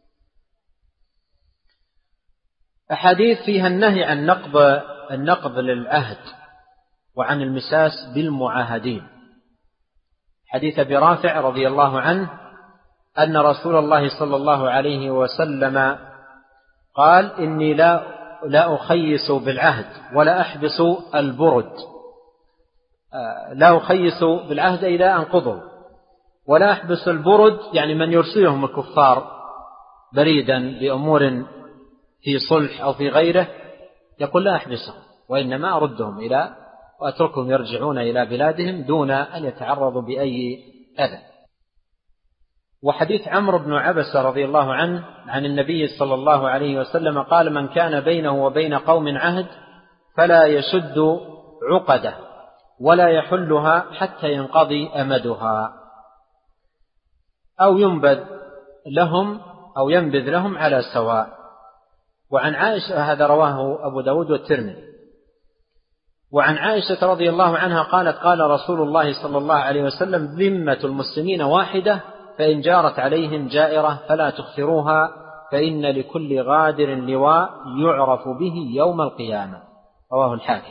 أحاديث فيها النهي عن النقض للعهد وعن المساس بالمعاهدين. حديث أبي رافع رضي الله عنه أن رسول الله صلى الله عليه وسلم قال إني لا أخيس بالعهد ولا أحبس البرد، لا أخيس بالعهد أي لا أنقضه، ولا أحبس البرد يعني من يرسلهم الكفار بريدا بأمور في صلح أو في غيره يقول لا أحبسهم وإنما أردهم وأتركهم يرجعون إلى بلادهم دون أن يتعرضوا بأي أذى. وحديث عمرو بن عبسة رضي الله عنه عن النبي صلى الله عليه وسلم قال من كان بينه وبين قوم عهد فلا يشد عقده ولا يحلها حتى ينقضي أمدها أو ينبذ لهم على سواء. وعن عائشة هذا رواه أبو داود والترمذي. وعن عائشة رضي الله عنها قالت قال رسول الله صلى الله عليه وسلم ذمة المسلمين واحدة فإن جارت عليهم جائرة فلا تخفروها فإن لكل غادر لواء يعرف به يوم القيامة، رواه الحاكم.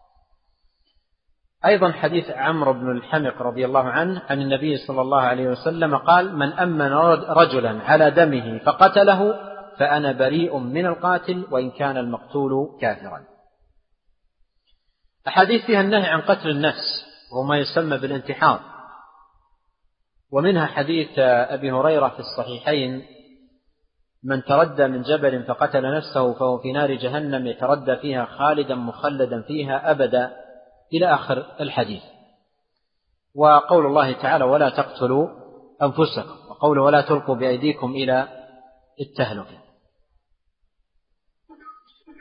أيضا حديث عمرو بن الحمق رضي الله عنه عن النبي صلى الله عليه وسلم قال من أمن رجلا على دمه فقتله فأنا بريء من القاتل وإن كان المقتول كافرا. أحاديث فيها النهي عن قتل النفس وما يسمى بالانتحار، ومنها حديث أبي هريرة في الصحيحين من تردى من جبل فقتل نفسه فهو في نار جهنم يتردى فيها خالدا مخلدا فيها أبدا إلى آخر الحديث. وقول الله تعالى ولا تقتلوا أنفسكم، وقوله ولا تلقوا بأيديكم إلى التهلكة.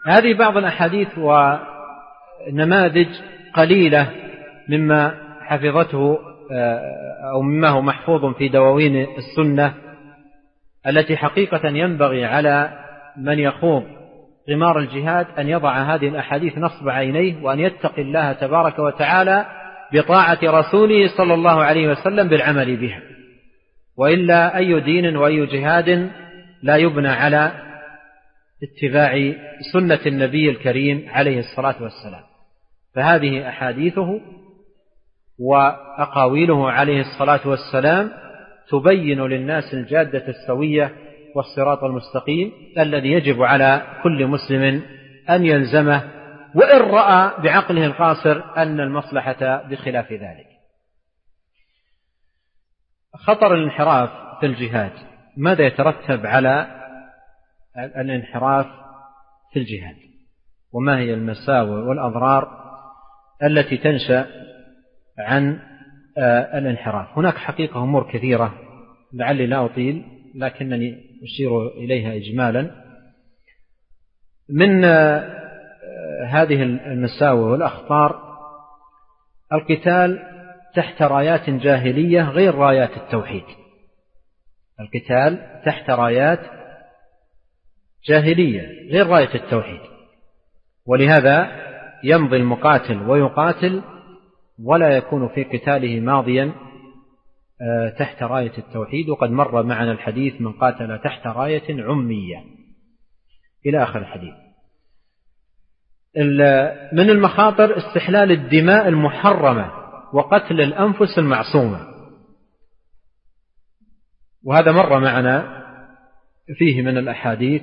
هذه بعض الأحاديث ونماذج قليلة مما حفظته أو مما هو محفوظ في دواوين السنة التي حقيقة ينبغي على من يخوض غمار الجهاد أن يضع هذه الأحاديث نصب عينيه وأن يتقي الله تبارك وتعالى بطاعة رسوله صلى الله عليه وسلم بالعمل بها، وإلا أي دين وأي جهاد لا يبنى على اتباع سنة النبي الكريم عليه الصلاة والسلام. فهذه أحاديثه وأقاويله عليه الصلاة والسلام تبين للناس الجادة السوية والصراط المستقيم الذي يجب على كل مسلم أن يلزمه، وإن رأى بعقله القاصر أن المصلحة بخلاف ذلك. خطر الانحراف في الجهاد، ماذا يترتب على الانحراف في الجهاد، وما هي المساوئ والأضرار التي تنشأ عن الانحراف؟ هناك حقيقة أمور كثيرة لعلي لا أطيل لكنني أشير إليها إجمالا. من هذه المساوئ والأخطار القتال تحت رايات جاهلية غير رايات التوحيد. القتال تحت رايات جاهلية غير راية التوحيد، ولهذا يمضي المقاتل ويقاتل ولا يكون في قتاله ماضيا تحت راية التوحيد. وقد مر معنا الحديث من قاتل تحت راية عمية إلى آخر الحديث. من المخاطر استحلال الدماء المحرمة وقتل الأنفس المعصومة، وهذا مر معنا فيه من الأحاديث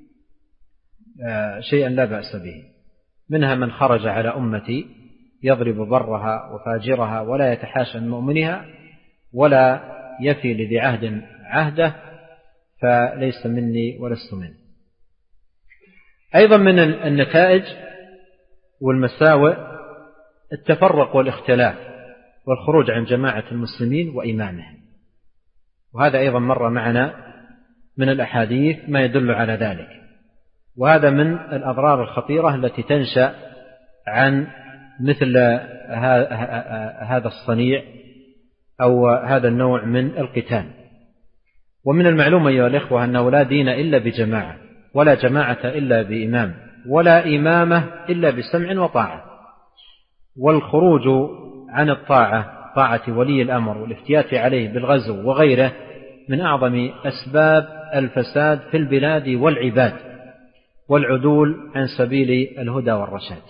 شيئا لا بأس به. منها من خرج على أمتي يضرب برها وفاجرها ولا يتحاشى من مؤمنها ولا يفي لذي عهد عهده فليس مني ولست منه. أيضا من النتائج والمساوئ التفرق والاختلاف والخروج عن جماعة المسلمين وإمامهم، وهذا أيضا مر معنا من الأحاديث ما يدل على ذلك. وهذا من الأضرار الخطيرة التي تنشأ عن مثل هذا الصنيع أو هذا النوع من القتال. ومن المعلوم أيها الإخوة أنه لا دين إلا بجماعة، ولا جماعة إلا بإمام، ولا إمامة إلا بسمع وطاعة. والخروج عن الطاعة، طاعة ولي الأمر والافتيات عليه بالغزو وغيره، من أعظم أسباب الفساد في البلاد والعباد والعدول عن سبيل الهدى والرشاد.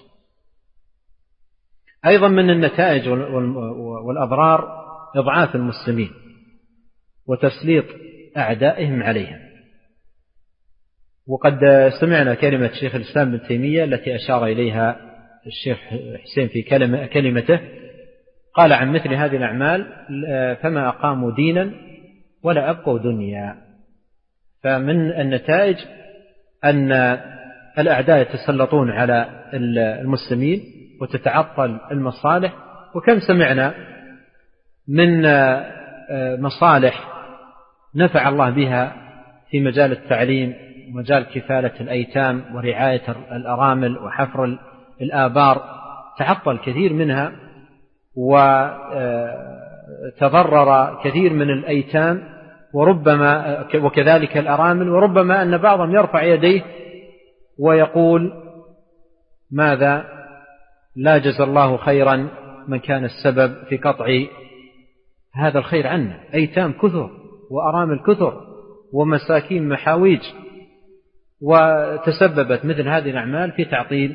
أيضا من النتائج والأضرار إضعاف المسلمين وتسليط أعدائهم عليهم. وقد سمعنا كلمة شيخ الإسلام ابن تيمية التي أشار إليها الشيخ حسين في كلمته، قال عن مثل هذه الأعمال: فما أقاموا دينا ولا أبقوا دنيا. فمن النتائج أن الأعداء يتسلطون على المسلمين وتتعطل المصالح. وكم سمعنا من مصالح نفع الله بها في مجال التعليم ومجال كفالة الأيتام ورعاية الأرامل وحفر الآبار، تعطل كثير منها وتضرر كثير من الأيتام وربما وكذلك الأرامل، وربما أن بعضهم يرفع يديه ويقول: ماذا لا جزى الله خيرا من كان السبب في قطع هذا الخير عنا. أيتام كثر وأرامل كثر ومساكين محاويج، وتسببت مثل هذه الأعمال في تعطيل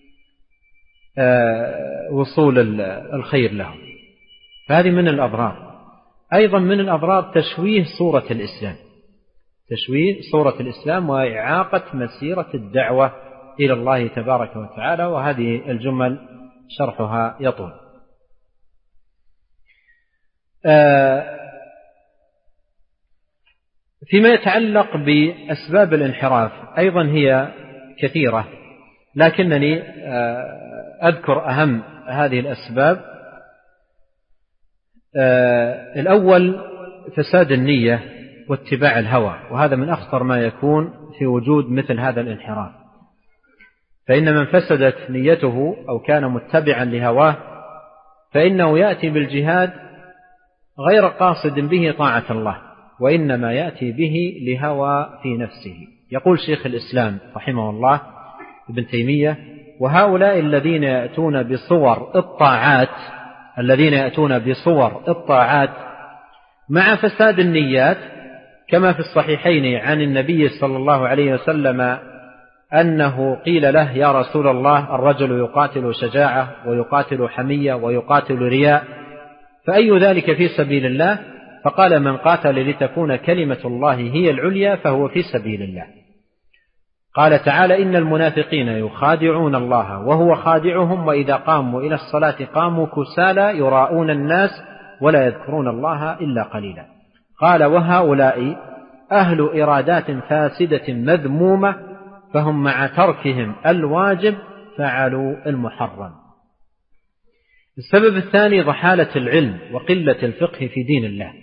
وصول الخير لهم. فهذه من الأضرار. أيضا من الأضرار تشويه صورة الإسلام، تشويه صورة الإسلام وإعاقة مسيرة الدعوة إلى الله تبارك وتعالى، وهذه الجمل شرحها يطول. فيما يتعلق بأسباب الانحراف أيضا هي كثيرة، لكنني أذكر أهم هذه الأسباب. الأول فساد النية واتباع الهوى، وهذا من أخطر ما يكون في وجود مثل هذا الانحراف. فإن من فسدت نيته أو كان متبعا لهواه فإنه يأتي بالجهاد غير قاصد به طاعة الله، وإنما يأتي به لهوى في نفسه. يقول شيخ الإسلام رحمه الله ابن تيمية: وهؤلاء الذين يأتون بصور الطاعات مع فساد النيات، كما في الصحيحين عن النبي صلى الله عليه وسلم أنه قيل له: يا رسول الله، الرجل يقاتل شجاعة ويقاتل حمية ويقاتل رياء، فأي ذلك في سبيل الله؟ فقال: من قاتل لتكون كلمة الله هي العليا فهو في سبيل الله. قال تعالى: إن المنافقين يخادعون الله وهو خادعهم، وإذا قاموا إلى الصلاة قاموا كسالى يراءون الناس ولا يذكرون الله إلا قليلا. قال: وهؤلاء أهل إرادات فاسدة مذمومة، فهم مع تركهم الواجب فعلوا المحرم. السبب الثاني ضحالة العلم وقلة الفقه في دين الله،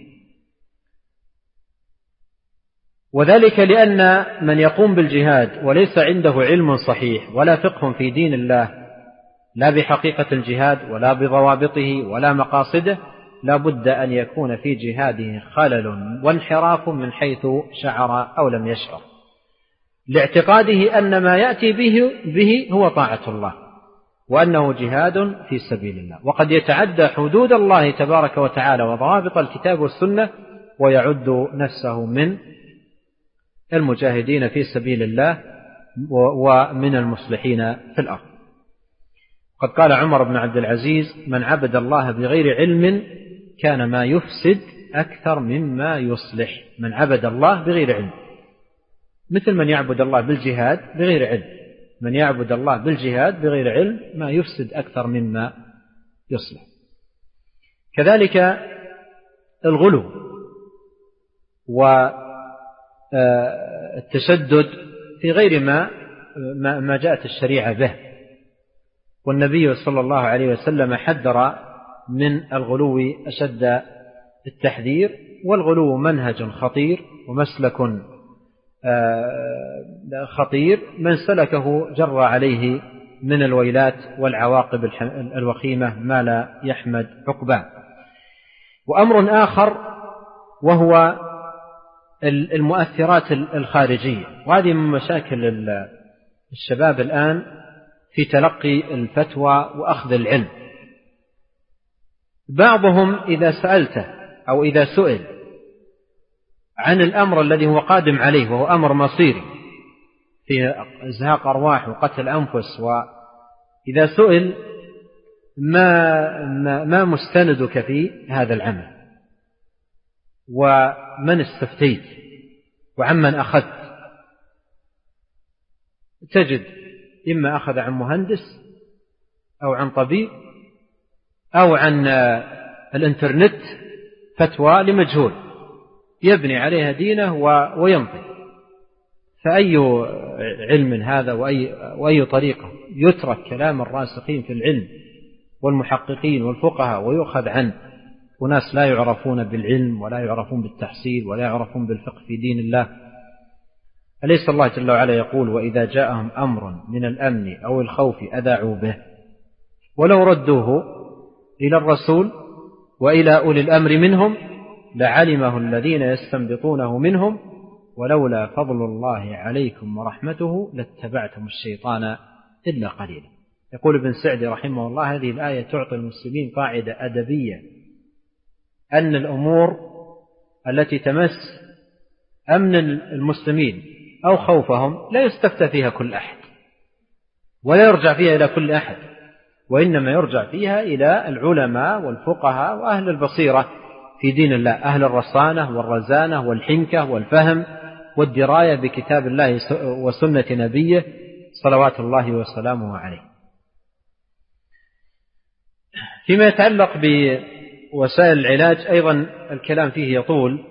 وذلك لأن من يقوم بالجهاد وليس عنده علم صحيح ولا فقه في دين الله، لا بحقيقة الجهاد ولا بضوابطه ولا مقاصده، لا بد أن يكون في جهاده خلل وانحراف من حيث شعر أو لم يشعر، لاعتقاده أن ما يأتي به هو طاعة الله، وأنه جهاد في سبيل الله، وقد يتعدى حدود الله تبارك وتعالى وضوابط الكتاب والسنة ويعد نفسه من المجاهدين في سبيل الله ومن المصلحين في الأرض. قد قال عمر بن عبد العزيز: من عبد الله بغير علم كان ما يفسد أكثر مما يصلح. من عبد الله بغير علم، مثل من يعبد الله بالجهاد بغير علم. من يعبد الله بالجهاد بغير علم ما يفسد أكثر مما يصلح. كذلك الغلو والتشدد في غير ما جاءت الشريعة به، والنبي صلى الله عليه وسلم حذر من الغلو أشد التحذير، والغلو منهج خطير ومسلك خطير، من سلكه جر عليه من الويلات والعواقب الوخيمة ما لا يحمد عقباه. وأمر آخر وهو المؤثرات الخارجية، وهذه من مشاكل الشباب الآن في تلقي الفتوى وأخذ العلم. بعضهم إذا سألته أو إذا سئل عن الأمر الذي هو قادم عليه وهو أمر مصيري في إزهاق أرواح وقتل أنفس، وإذا سئل ما مستندك في هذا العمل، ومن استفتيت، وعمن أخذت، تجد إما أخذ عن مهندس أو عن طبيب أو عن الإنترنت فتوى لمجهول يبني عليها دينه ويمضي. فأي علم هذا وأي طريقة يترك كلام الراسخين في العلم والمحققين والفقهاء ويؤخذ عن وناس لا يعرفون بالعلم ولا يعرفون بالتحصيل ولا يعرفون بالفقه في دين الله؟ أليس الله جل وعلا يقول: وإذا جاءهم أمر من الأمن أو الخوف أذاعوا به ولو ردوه إلى الرسول وإلى أولي الأمر منهم لعلمه الذين يستنبطونه منهم ولولا فضل الله عليكم ورحمته لاتبعتم الشيطان إلا قليلا. يقول ابن سعدي رحمه الله: هذه الآية تعطي المسلمين قاعدة أدبية، أن الأمور التي تمس أمن المسلمين أو خوفهم لا يستفتى فيها كل أحد ولا يرجع فيها إلى كل أحد، وإنما يرجع فيها إلى العلماء والفقهاء وأهل البصيرة في دين الله، أهل الرصانة والرزانة والحنكة والفهم والدراية بكتاب الله وسنة نبيه صلوات الله وسلامه عليه. فيما يتعلق بوسائل العلاج أيضا الكلام فيه يطول،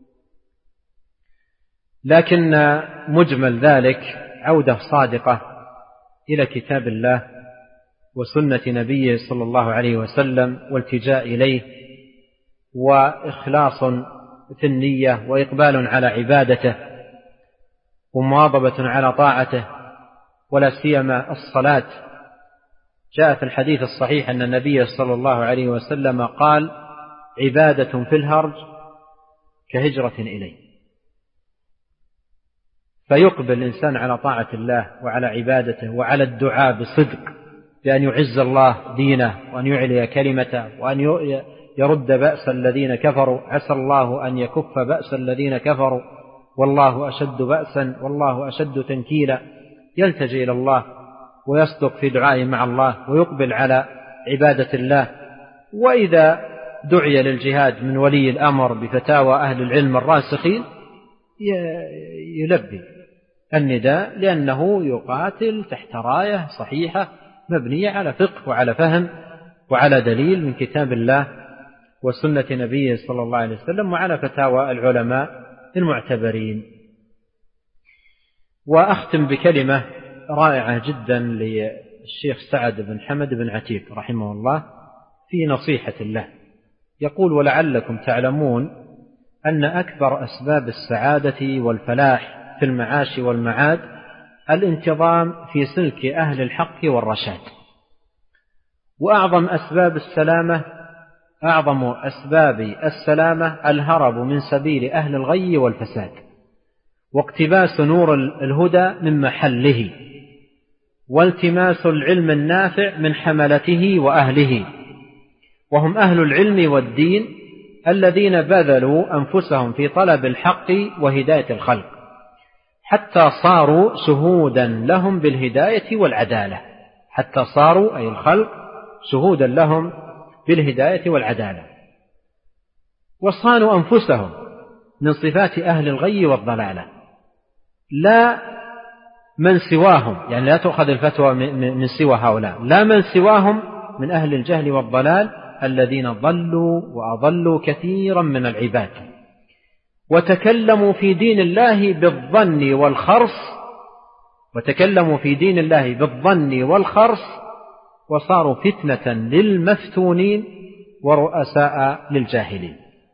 لكن مجمل ذلك عودة صادقة إلى كتاب الله وسنة نبيه صلى الله عليه وسلم، والتجاء إليه، وإخلاص في النية، وإقبال على عبادته، ومواظبة على طاعته، ولا سيما الصلاة. جاء في الحديث الصحيح أن النبي صلى الله عليه وسلم قال: عبادة في الهرج كهجرة إليه. فيقبل الإنسان على طاعة الله وعلى عبادته وعلى الدعاء بصدق بأن يعز الله دينه وأن يعلي كلمته وأن يرد بأس الذين كفروا. عسى الله أن يكف بأس الذين كفروا والله أشد بأسا والله أشد تنكيلا. يلتجئ إلى الله ويصدق في دعائه مع الله ويقبل على عبادة الله. وإذا دعي للجهاد من ولي الأمر بفتاوى أهل العلم الراسخين يلبي النداء، لأنه يقاتل تحت راية صحيحة مبنية على فقه وعلى فهم وعلى دليل من كتاب الله وسنة نبيه صلى الله عليه وسلم وعلى فتاوى العلماء المعتبرين. وأختم بكلمة رائعة جدا للشيخ سعد بن حمد بن عتيق رحمه الله في نصيحة الله. يقول: ولعلكم تعلمون أن أكبر أسباب السعادة والفلاح في المعاش والمعاد الانتظام في سلك أهل الحق والرشاد، وأعظم أسباب السلامة الهرب من سبيل أهل الغي والفساد، واقتباس نور الهدى من محله، والتماس العلم النافع من حملته وأهله، وهم أهل العلم والدين الذين بذلوا أنفسهم في طلب الحق وهداية الخلق حتى صاروا شهودا لهم بالهداية والعدالة، حتى صاروا أي الخلق شهودا لهم بالهداية والعدالة، وصانوا أنفسهم من صفات أهل الغي والضلالة لا من سواهم، يعني لا تؤخذ الفتوى من سوى هؤلاء، لا من سواهم من أهل الجهل والضلال الذين ضلوا وأضلوا كثيرا من العباد، وتكلموا في دين الله بالظن والخرص وصاروا فتنة للمفتونين ورؤساء للجاهلين.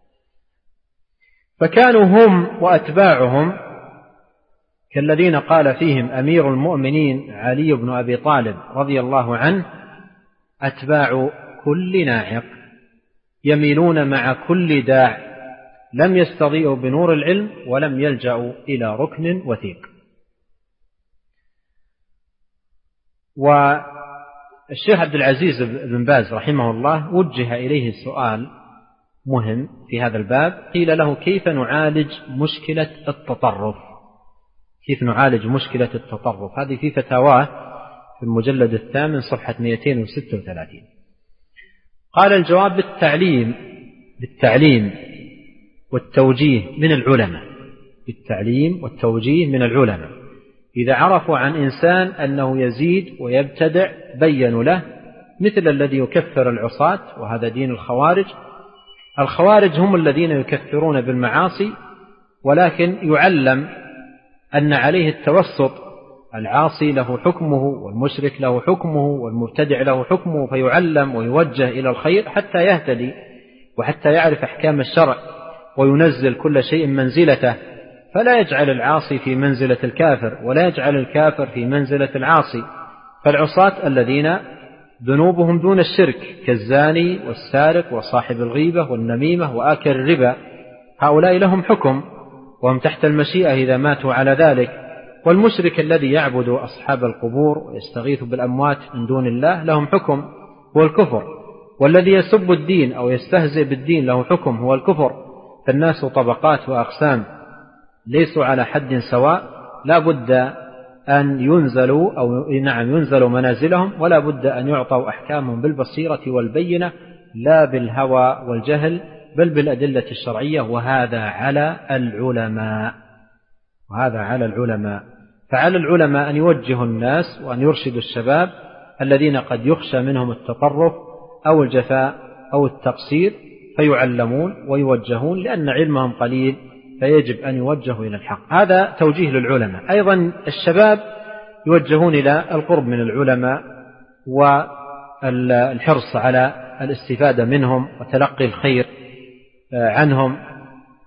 فكانوا هم وأتباعهم كالذين قال فيهم أمير المؤمنين علي بن أبي طالب رضي الله عنه: أتباع كل ناعق يميلون مع كل داع، لم يستضيئوا بنور العلم ولم يلجأوا إلى ركن وثيق. والشيخ عبد العزيز بن باز رحمه الله وجه إليه سؤال مهم في هذا الباب، قيل له: كيف نعالج مشكلة التطرف؟ هذه في فتاواه في المجلد 8 صفحة 236. قال: الجواب بالتعليم والتوجيه من العلماء. إذا عرفوا عن إنسان أنه يزيد ويبتدع بيّنوا له، مثل الذي يكفر العصاة، وهذا دين الخوارج هم الذين يكفرون بالمعاصي، ولكن يعلم أن عليه التوسط، العاصي له حكمه والمشرك له حكمه والمبتدع له حكمه، فيعلم ويوجه إلى الخير حتى يهتدي وحتى يعرف أحكام الشرع، وينزل كل شيء منزلته، فلا يجعل العاصي في منزلة الكافر ولا يجعل الكافر في منزلة العاصي. فالعصاة الذين ذنوبهم دون الشرك كالزاني والسارق وصاحب الغيبة والنميمة وآكل الربا، هؤلاء لهم حكم وهم تحت المشيئة إذا ماتوا على ذلك. والمشرك الذي يعبد أصحاب القبور ويستغيث بالأموات من دون الله لهم حكم هو الكفر. والذي يسب الدين أو يستهزئ بالدين له حكم هو الكفر. فالناس طبقات وأقسام ليسوا على حد سواء، لا بد أن ينزلوا منازلهم، ولا بد أن يعطوا أحكامهم بالبصيرة والبينة لا بالهوى والجهل، بل بالأدلة الشرعية. وهذا على العلماء. فعلى العلماء أن يوجهوا الناس وأن يرشدوا الشباب الذين قد يخشى منهم التطرف أو الجفاء أو التقصير، فيعلمون ويوجهون، لأن علمهم قليل فيجب أن يوجهوا إلى الحق. هذا توجيه للعلماء. أيضا الشباب يوجهون إلى القرب من العلماء والحرص على الاستفادة منهم وتلقي الخير عنهم.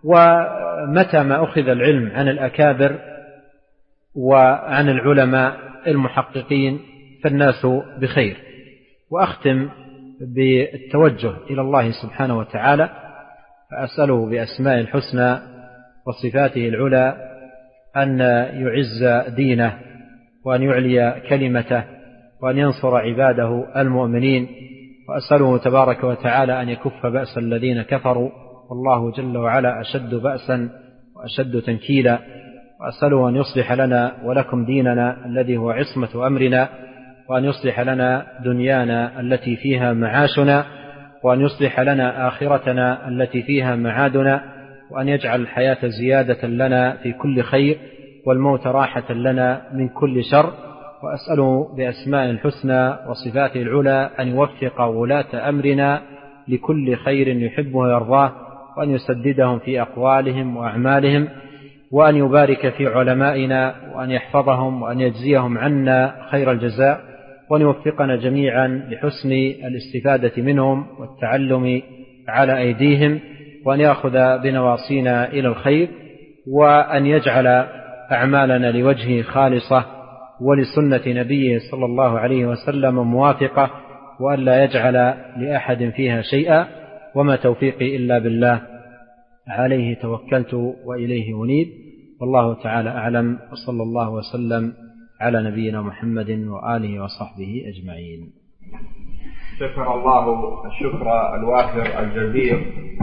ومتى ما أخذ العلم عن الأكابر وعن العلماء المحققين فالناس بخير. وأختم بالتوجه إلى الله سبحانه وتعالى، فأسأله بأسماء الحسنى وصفاته العلى أن يعز دينه وأن يعلي كلمته وأن ينصر عباده المؤمنين، وأسأله تبارك وتعالى أن يكف بأس الذين كفروا، والله جل وعلا أشد بأسا وأشد تنكيلا. وأسأله أن يصلح لنا ولكم ديننا الذي هو عصمة أمرنا، وأن يصلح لنا دنيانا التي فيها معاشنا، وأن يصلح لنا آخرتنا التي فيها معادنا، وأن يجعل الحياة زيادة لنا في كل خير والموت راحة لنا من كل شر. وأسأله بأسماء الحسنى وصفاته العلى أن يوفق ولاة أمرنا لكل خير يحبه ويرضاه، وأن يسددهم في أقوالهم وأعمالهم، وأن يبارك في علمائنا، وأن يحفظهم، وأن يجزيهم عنا خير الجزاء، وأن يوفقنا جميعا لحسن الاستفادة منهم والتعلم على أيديهم، وأن يأخذ بنواصينا إلى الخير، وأن يجعل أعمالنا لوجهه خالصة ولسنة نبيه صلى الله عليه وسلم موافقة، وأن لا يجعل لأحد فيها شيئا. وما توفيقي إلا بالله، عليه توكلت وإليه أنيب، والله تعالى أعلم، وصلى الله وسلم على نبينا محمد وآله وصحبه أجمعين. شكر الله الشكر الوافر الجزيل،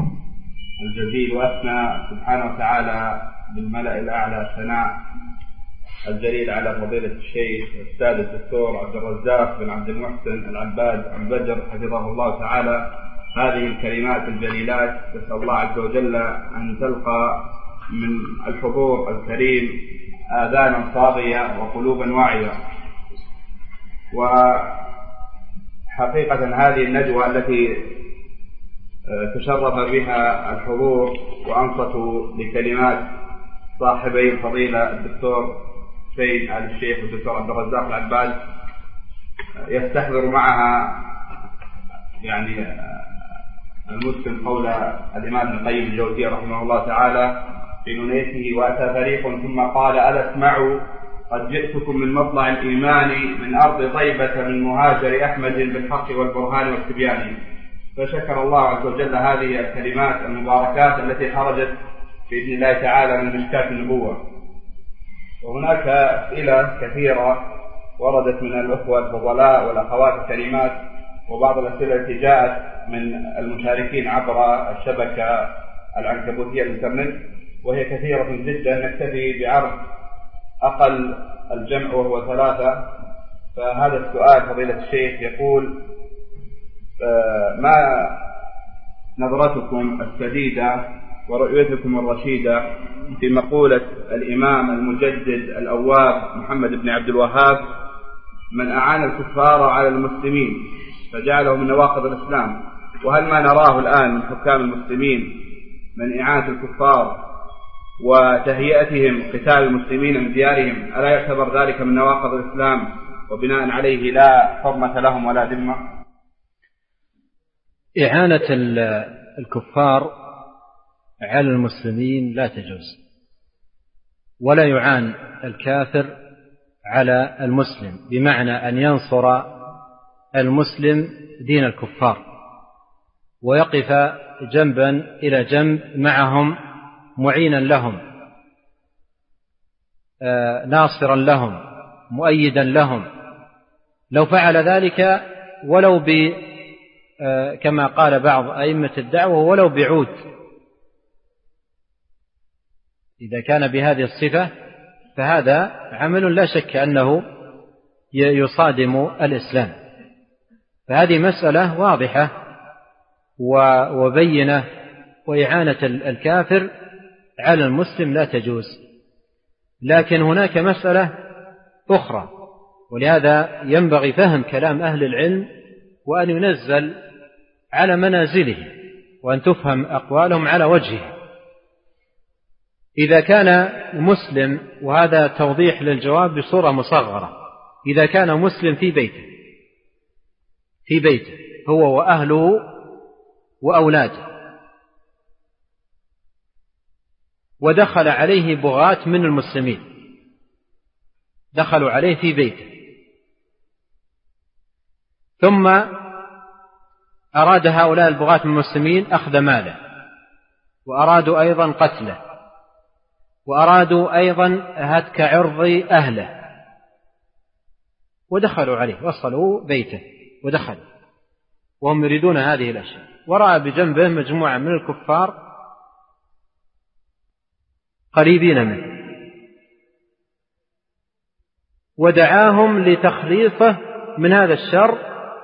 وأثنى سبحانه وتعالى بالملأ الأعلى ثناء الجليل على فضيلة الشيخ الأستاذ الدكتور عبد الرزاق بن عبد المحسن العباد البدر حفظه الله تعالى هذه الكلمات الجليلات. نسأل الله عز وجل أن تلقى من الحضور الكريم آذانا صاغية وقلوبا واعية. وحقيقة هذه الندوة التي تشرف بها الحضور وأنصتوا لكلمات صاحبي الفضيلة الدكتور سيد آل الشيخ والدكتور عبد الرزاق العباد يستحضر معها يعني المسلم قول الإمام ابن القيم الجوزية رحمه الله تعالى في نونيته: وأتى فريق ثم قال: ألا اسمعوا قد جئتكم من مطلع الإيمان من أرض طيبة من مهاجر أحمد بالحق والبرهان والتبيان. فشكر الله عز وجل هذه الكلمات المباركات التي خرجت بإذن الله تعالى من مشكاة النبوة. وهناك أسئلة كثيرة وردت من الأخوة الفضلاء والأخوات الكريمات، وبعض الأسئلة التي جاءت من المشاركين عبر الشبكة العنكبوتية الإنترنت، وهي كثيرة جدا، نكتفي بعرض أقل الجمع وهو 3. فهذا السؤال فضيلة الشيخ يقول: ما نظرتكم السديدة ورؤيتكم الرشيدة في مقولة الإمام المجدد الأواب محمد بن عبد الوهاب: من أعان الكفار على المسلمين فجعله من نواقض الإسلام؟ وهل ما نراه الآن من حكام المسلمين من إعانة الكفار وتهيئتهم قتال المسلمين من ديارهم ألا يعتبر ذلك من نواقض الإسلام وبناء عليه لا حرمة لهم ولا ذمة؟ إعانة الكفار على المسلمين لا تجوز، ولا يعان الكافر على المسلم، بمعنى أن ينصر المسلم دين الكفار ويقف جنبا إلى جنب معهم معينا لهم، ناصرا لهم، مؤيدا لهم. لو فعل ذلك ولو كما قال بعض أئمة الدعوة ولو بعود، إذا كان بهذه الصفة فهذا عمل لا شك أنه يصادم الإسلام. فهذه مسألة واضحة وبينة، وإعانة الكافر على المسلم لا تجوز. لكن هناك مسألة أخرى، ولهذا ينبغي فهم كلام أهل العلم وأن ينزل على منازله وأن تفهم أقوالهم على وجهه. إذا كان مسلم، وهذا توضيح للجواب بصورة مصغرة، إذا كان مسلم في بيته هو وأهله وأولاده، ودخل عليه بغاة من المسلمين، دخلوا عليه في بيته، ثم أراد هؤلاء البغاة من المسلمين أخذ ماله، وأرادوا أيضا قتله، وأرادوا أيضا هتك عرض أهله، ودخلوا عليه، وصلوا بيته ودخلوا وهم يريدون هذه الأشياء. ورأى بجنبه مجموعة من الكفار قريبين منه، ودعاهم لتخليصه من هذا الشر،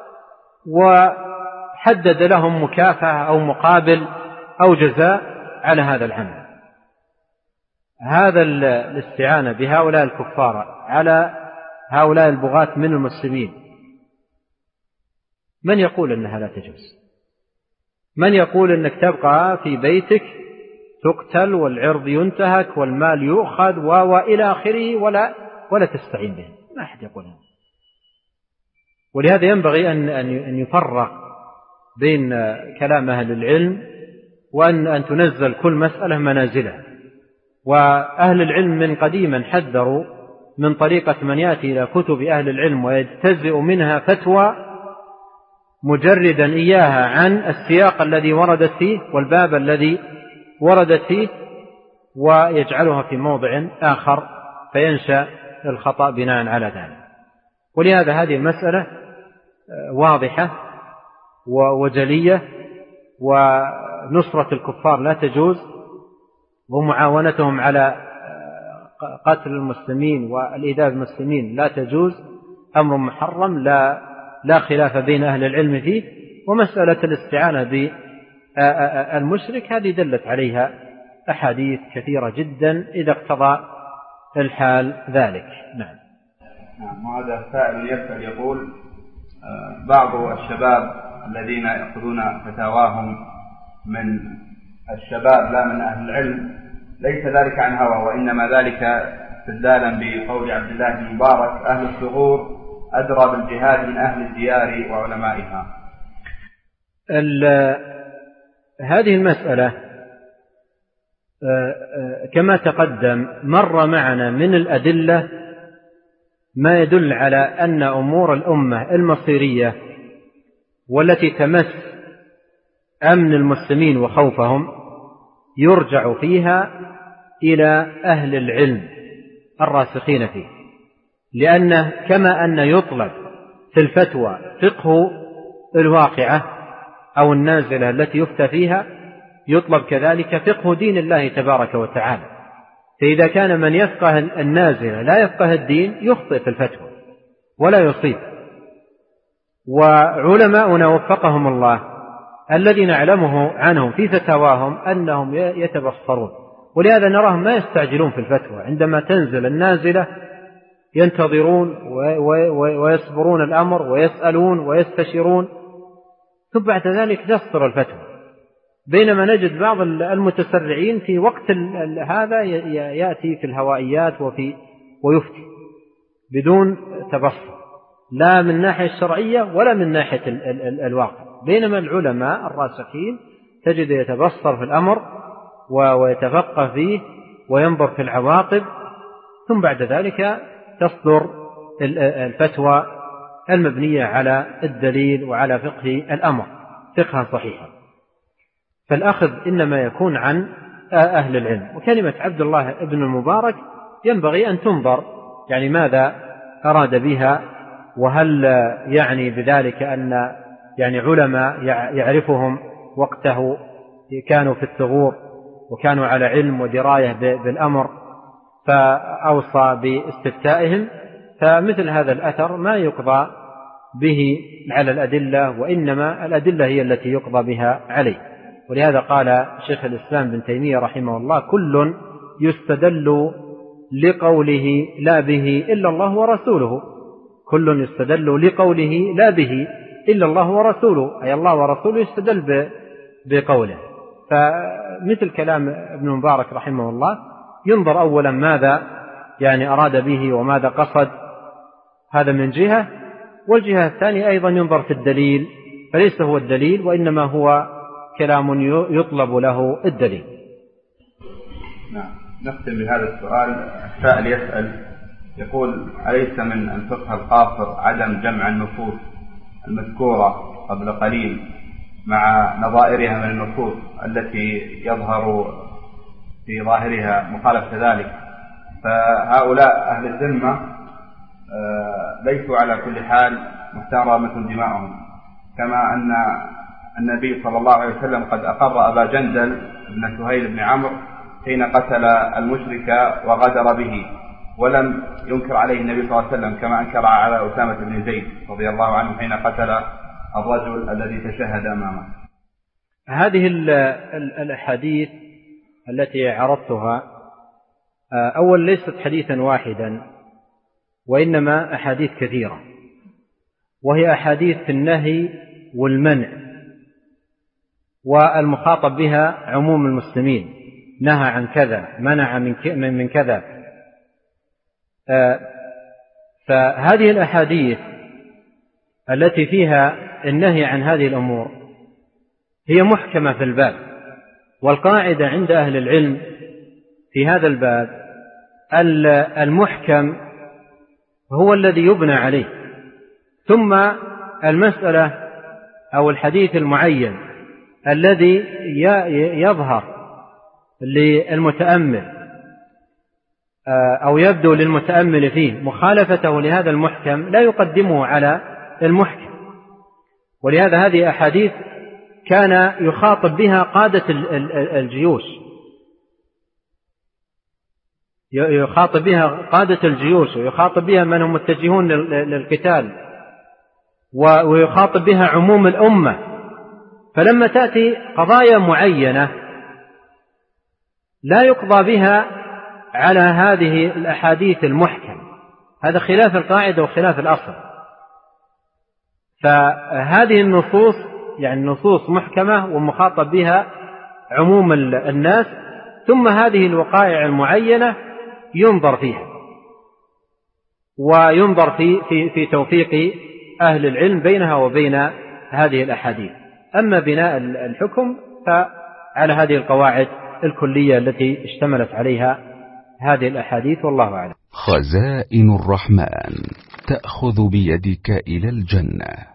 وحدد لهم مكافأة أو مقابل أو جزاء على هذا العمل. هذا الاستعانة بهؤلاء الكفار على هؤلاء البغاة من المسلمين، من يقول أنها لا تجوز؟ من يقول أنك تبقى في بيتك تقتل والعرض ينتهك والمال يؤخذ وإلى آخره ولا تستعين به؟ ما أحد يقول هذا. ولهذا ينبغي أن يفرق بين كلام أهل العلم وأن تنزل كل مسألة منازلها. وأهل العلم من قديما حذروا من طريقة من يأتي إلى كتب أهل العلم ويجتزئ منها فتوى مجردا إياها عن السياق الذي وردت فيه والباب الذي وردت فيه، ويجعلها في موضع آخر فينشأ الخطأ بناء على ذلك. ولهذا هذه المسألة واضحة وجلية، ونصرة الكفار لا تجوز، ومعاونتهم على قتل المسلمين والإيذاء المسلمين لا تجوز، أمر محرم لا خلاف بين أهل العلم فيه. ومسألة الاستعانة بالمشرك هذه دلت عليها أحاديث كثيرة جدا إذا اقتضى الحال ذلك. نعم. وهذا سائل يسأل يقول: بعض الشباب الذين يأخذون فتاواهم من الشباب لا من أهل العلم ليس ذلك عن هوى، وإنما ذلك استدلالا بقول عبد الله بن مبارك: أهل الثغور أدرى بالجهاد من أهل الديار وعلمائها. هذه المسألة كما تقدم مر معنا من الأدلة ما يدل على أن أمور الأمة المصيرية والتي تمس أمن المسلمين وخوفهم يرجع فيها إلى أهل العلم الراسخين فيه، لأنه كما أن يطلب في الفتوى فقه الواقعة أو النازلة التي يفتى فيها، يطلب كذلك فقه دين الله تبارك وتعالى. فإذا كان من يفقه النازلة لا يفقه الدين يخطئ في الفتوى ولا يصيب. وعلماؤنا وفقهم الله الذي نعلمه عنهم في فتاواهم أنهم يتبصرون، ولهذا نراهم ما يستعجلون في الفتوى. عندما تنزل النازلة ينتظرون ويصبرون الأمر ويسألون ويستشيرون، ثم بعد ذلك تصدر الفتوى. بينما نجد بعض المتسرعين في وقت هذا يأتي في الهوائيات ويفتي بدون تبصر، لا من ناحية الشرعية ولا من ناحية الواقع. بينما العلماء الراسخين تجد يتبصر في الأمر ويتفقه فيه وينظر في العواقب، ثم بعد ذلك تصدر الفتوى المبنية على الدليل وعلى فقه الأمر فقها صحيحا. فالأخذ إنما يكون عن أهل العلم. وكلمة عبد الله ابن المبارك ينبغي أن تنظر يعني ماذا أراد بها، وهل يعني بذلك أن يعني علماء يعرفهم وقته كانوا في الثغور وكانوا على علم ودراية بالأمر فأوصى باستفتائهم. فمثل هذا الأثر ما يقضى به على الأدلة، وإنما الأدلة هي التي يقضى بها عليه. ولهذا قال شيخ الإسلام بن تيمية رحمه الله: كل يستدل لقوله لا به إلا الله ورسوله. كل يستدل لقوله لا به إلا الله ورسوله، أي الله ورسوله يستدل بقوله. فمثل كلام ابن مبارك رحمه الله ينظر أولا ماذا يعني أراد به وماذا قصد، هذا من جهة. والجهة الثانية أيضا ينظر في الدليل، فليس هو الدليل وإنما هو كلام يطلب له الدليل. نعم. نختم بهذا السؤال. السائل يسأل: يقول: أليس من الفقه القاصر عدم جمع النصوص المذكورة قبل قليل مع نظائرها من النصوص التي يظهر في ظاهرها مخالفة ذلك؟ فهؤلاء أهل الذمة ليسوا على كل حال محترمة دماؤهم، كما أن النبي صلى الله عليه وسلم قد أقر أبا جندل بن سهيل بن عمرو حين قتل المشرك وغدر به، ولم ينكر عليه النبي صلى الله عليه وسلم كما أنكر على أسامة بن زيد رضي الله عنه حين قتل الرجل الذي تشهد أمامه. هذه الأحاديث التي عرضتها أول ليست حديثا واحدا، وإنما أحاديث كثيرة، وهي أحاديث في النهي والمنع، والمخاطب بها عموم المسلمين، نهى عن كذا، منع من كذا. فهذه الأحاديث التي فيها النهي عن هذه الأمور هي محكمة في الباب، والقاعدة عند أهل العلم في هذا الباب المحكم هو الذي يبنى عليه، ثم المسألة أو الحديث المعين الذي يظهر للمتأمل أو يبدو للمتأمل فيه مخالفته لهذا المحكم لا يقدمه على المحكم. ولهذا هذه أحاديث كان يخاطب بها قادة الجيوش، يخاطب بها قادة الجيوش، ويخاطب بها من هم متجهون للقتال، ويخاطب بها عموم الأمة. فلما تأتي قضايا معينة لا يقضى بها على هذه الأحاديث المحكم، هذا خلاف القاعدة وخلاف الأصل. فهذه النصوص يعني نصوص محكمة ومخاطب بها عموم الناس، ثم هذه الوقائع المعينة ينظر فيها، وينظر في توفيق أهل العلم بينها وبين هذه الأحاديث. أما بناء الحكم فعلى هذه القواعد الكلية التي اشتملت عليها هذه الأحاديث، والله أعلم. خزائن الرحمن تأخذ بيدك إلى الجنة.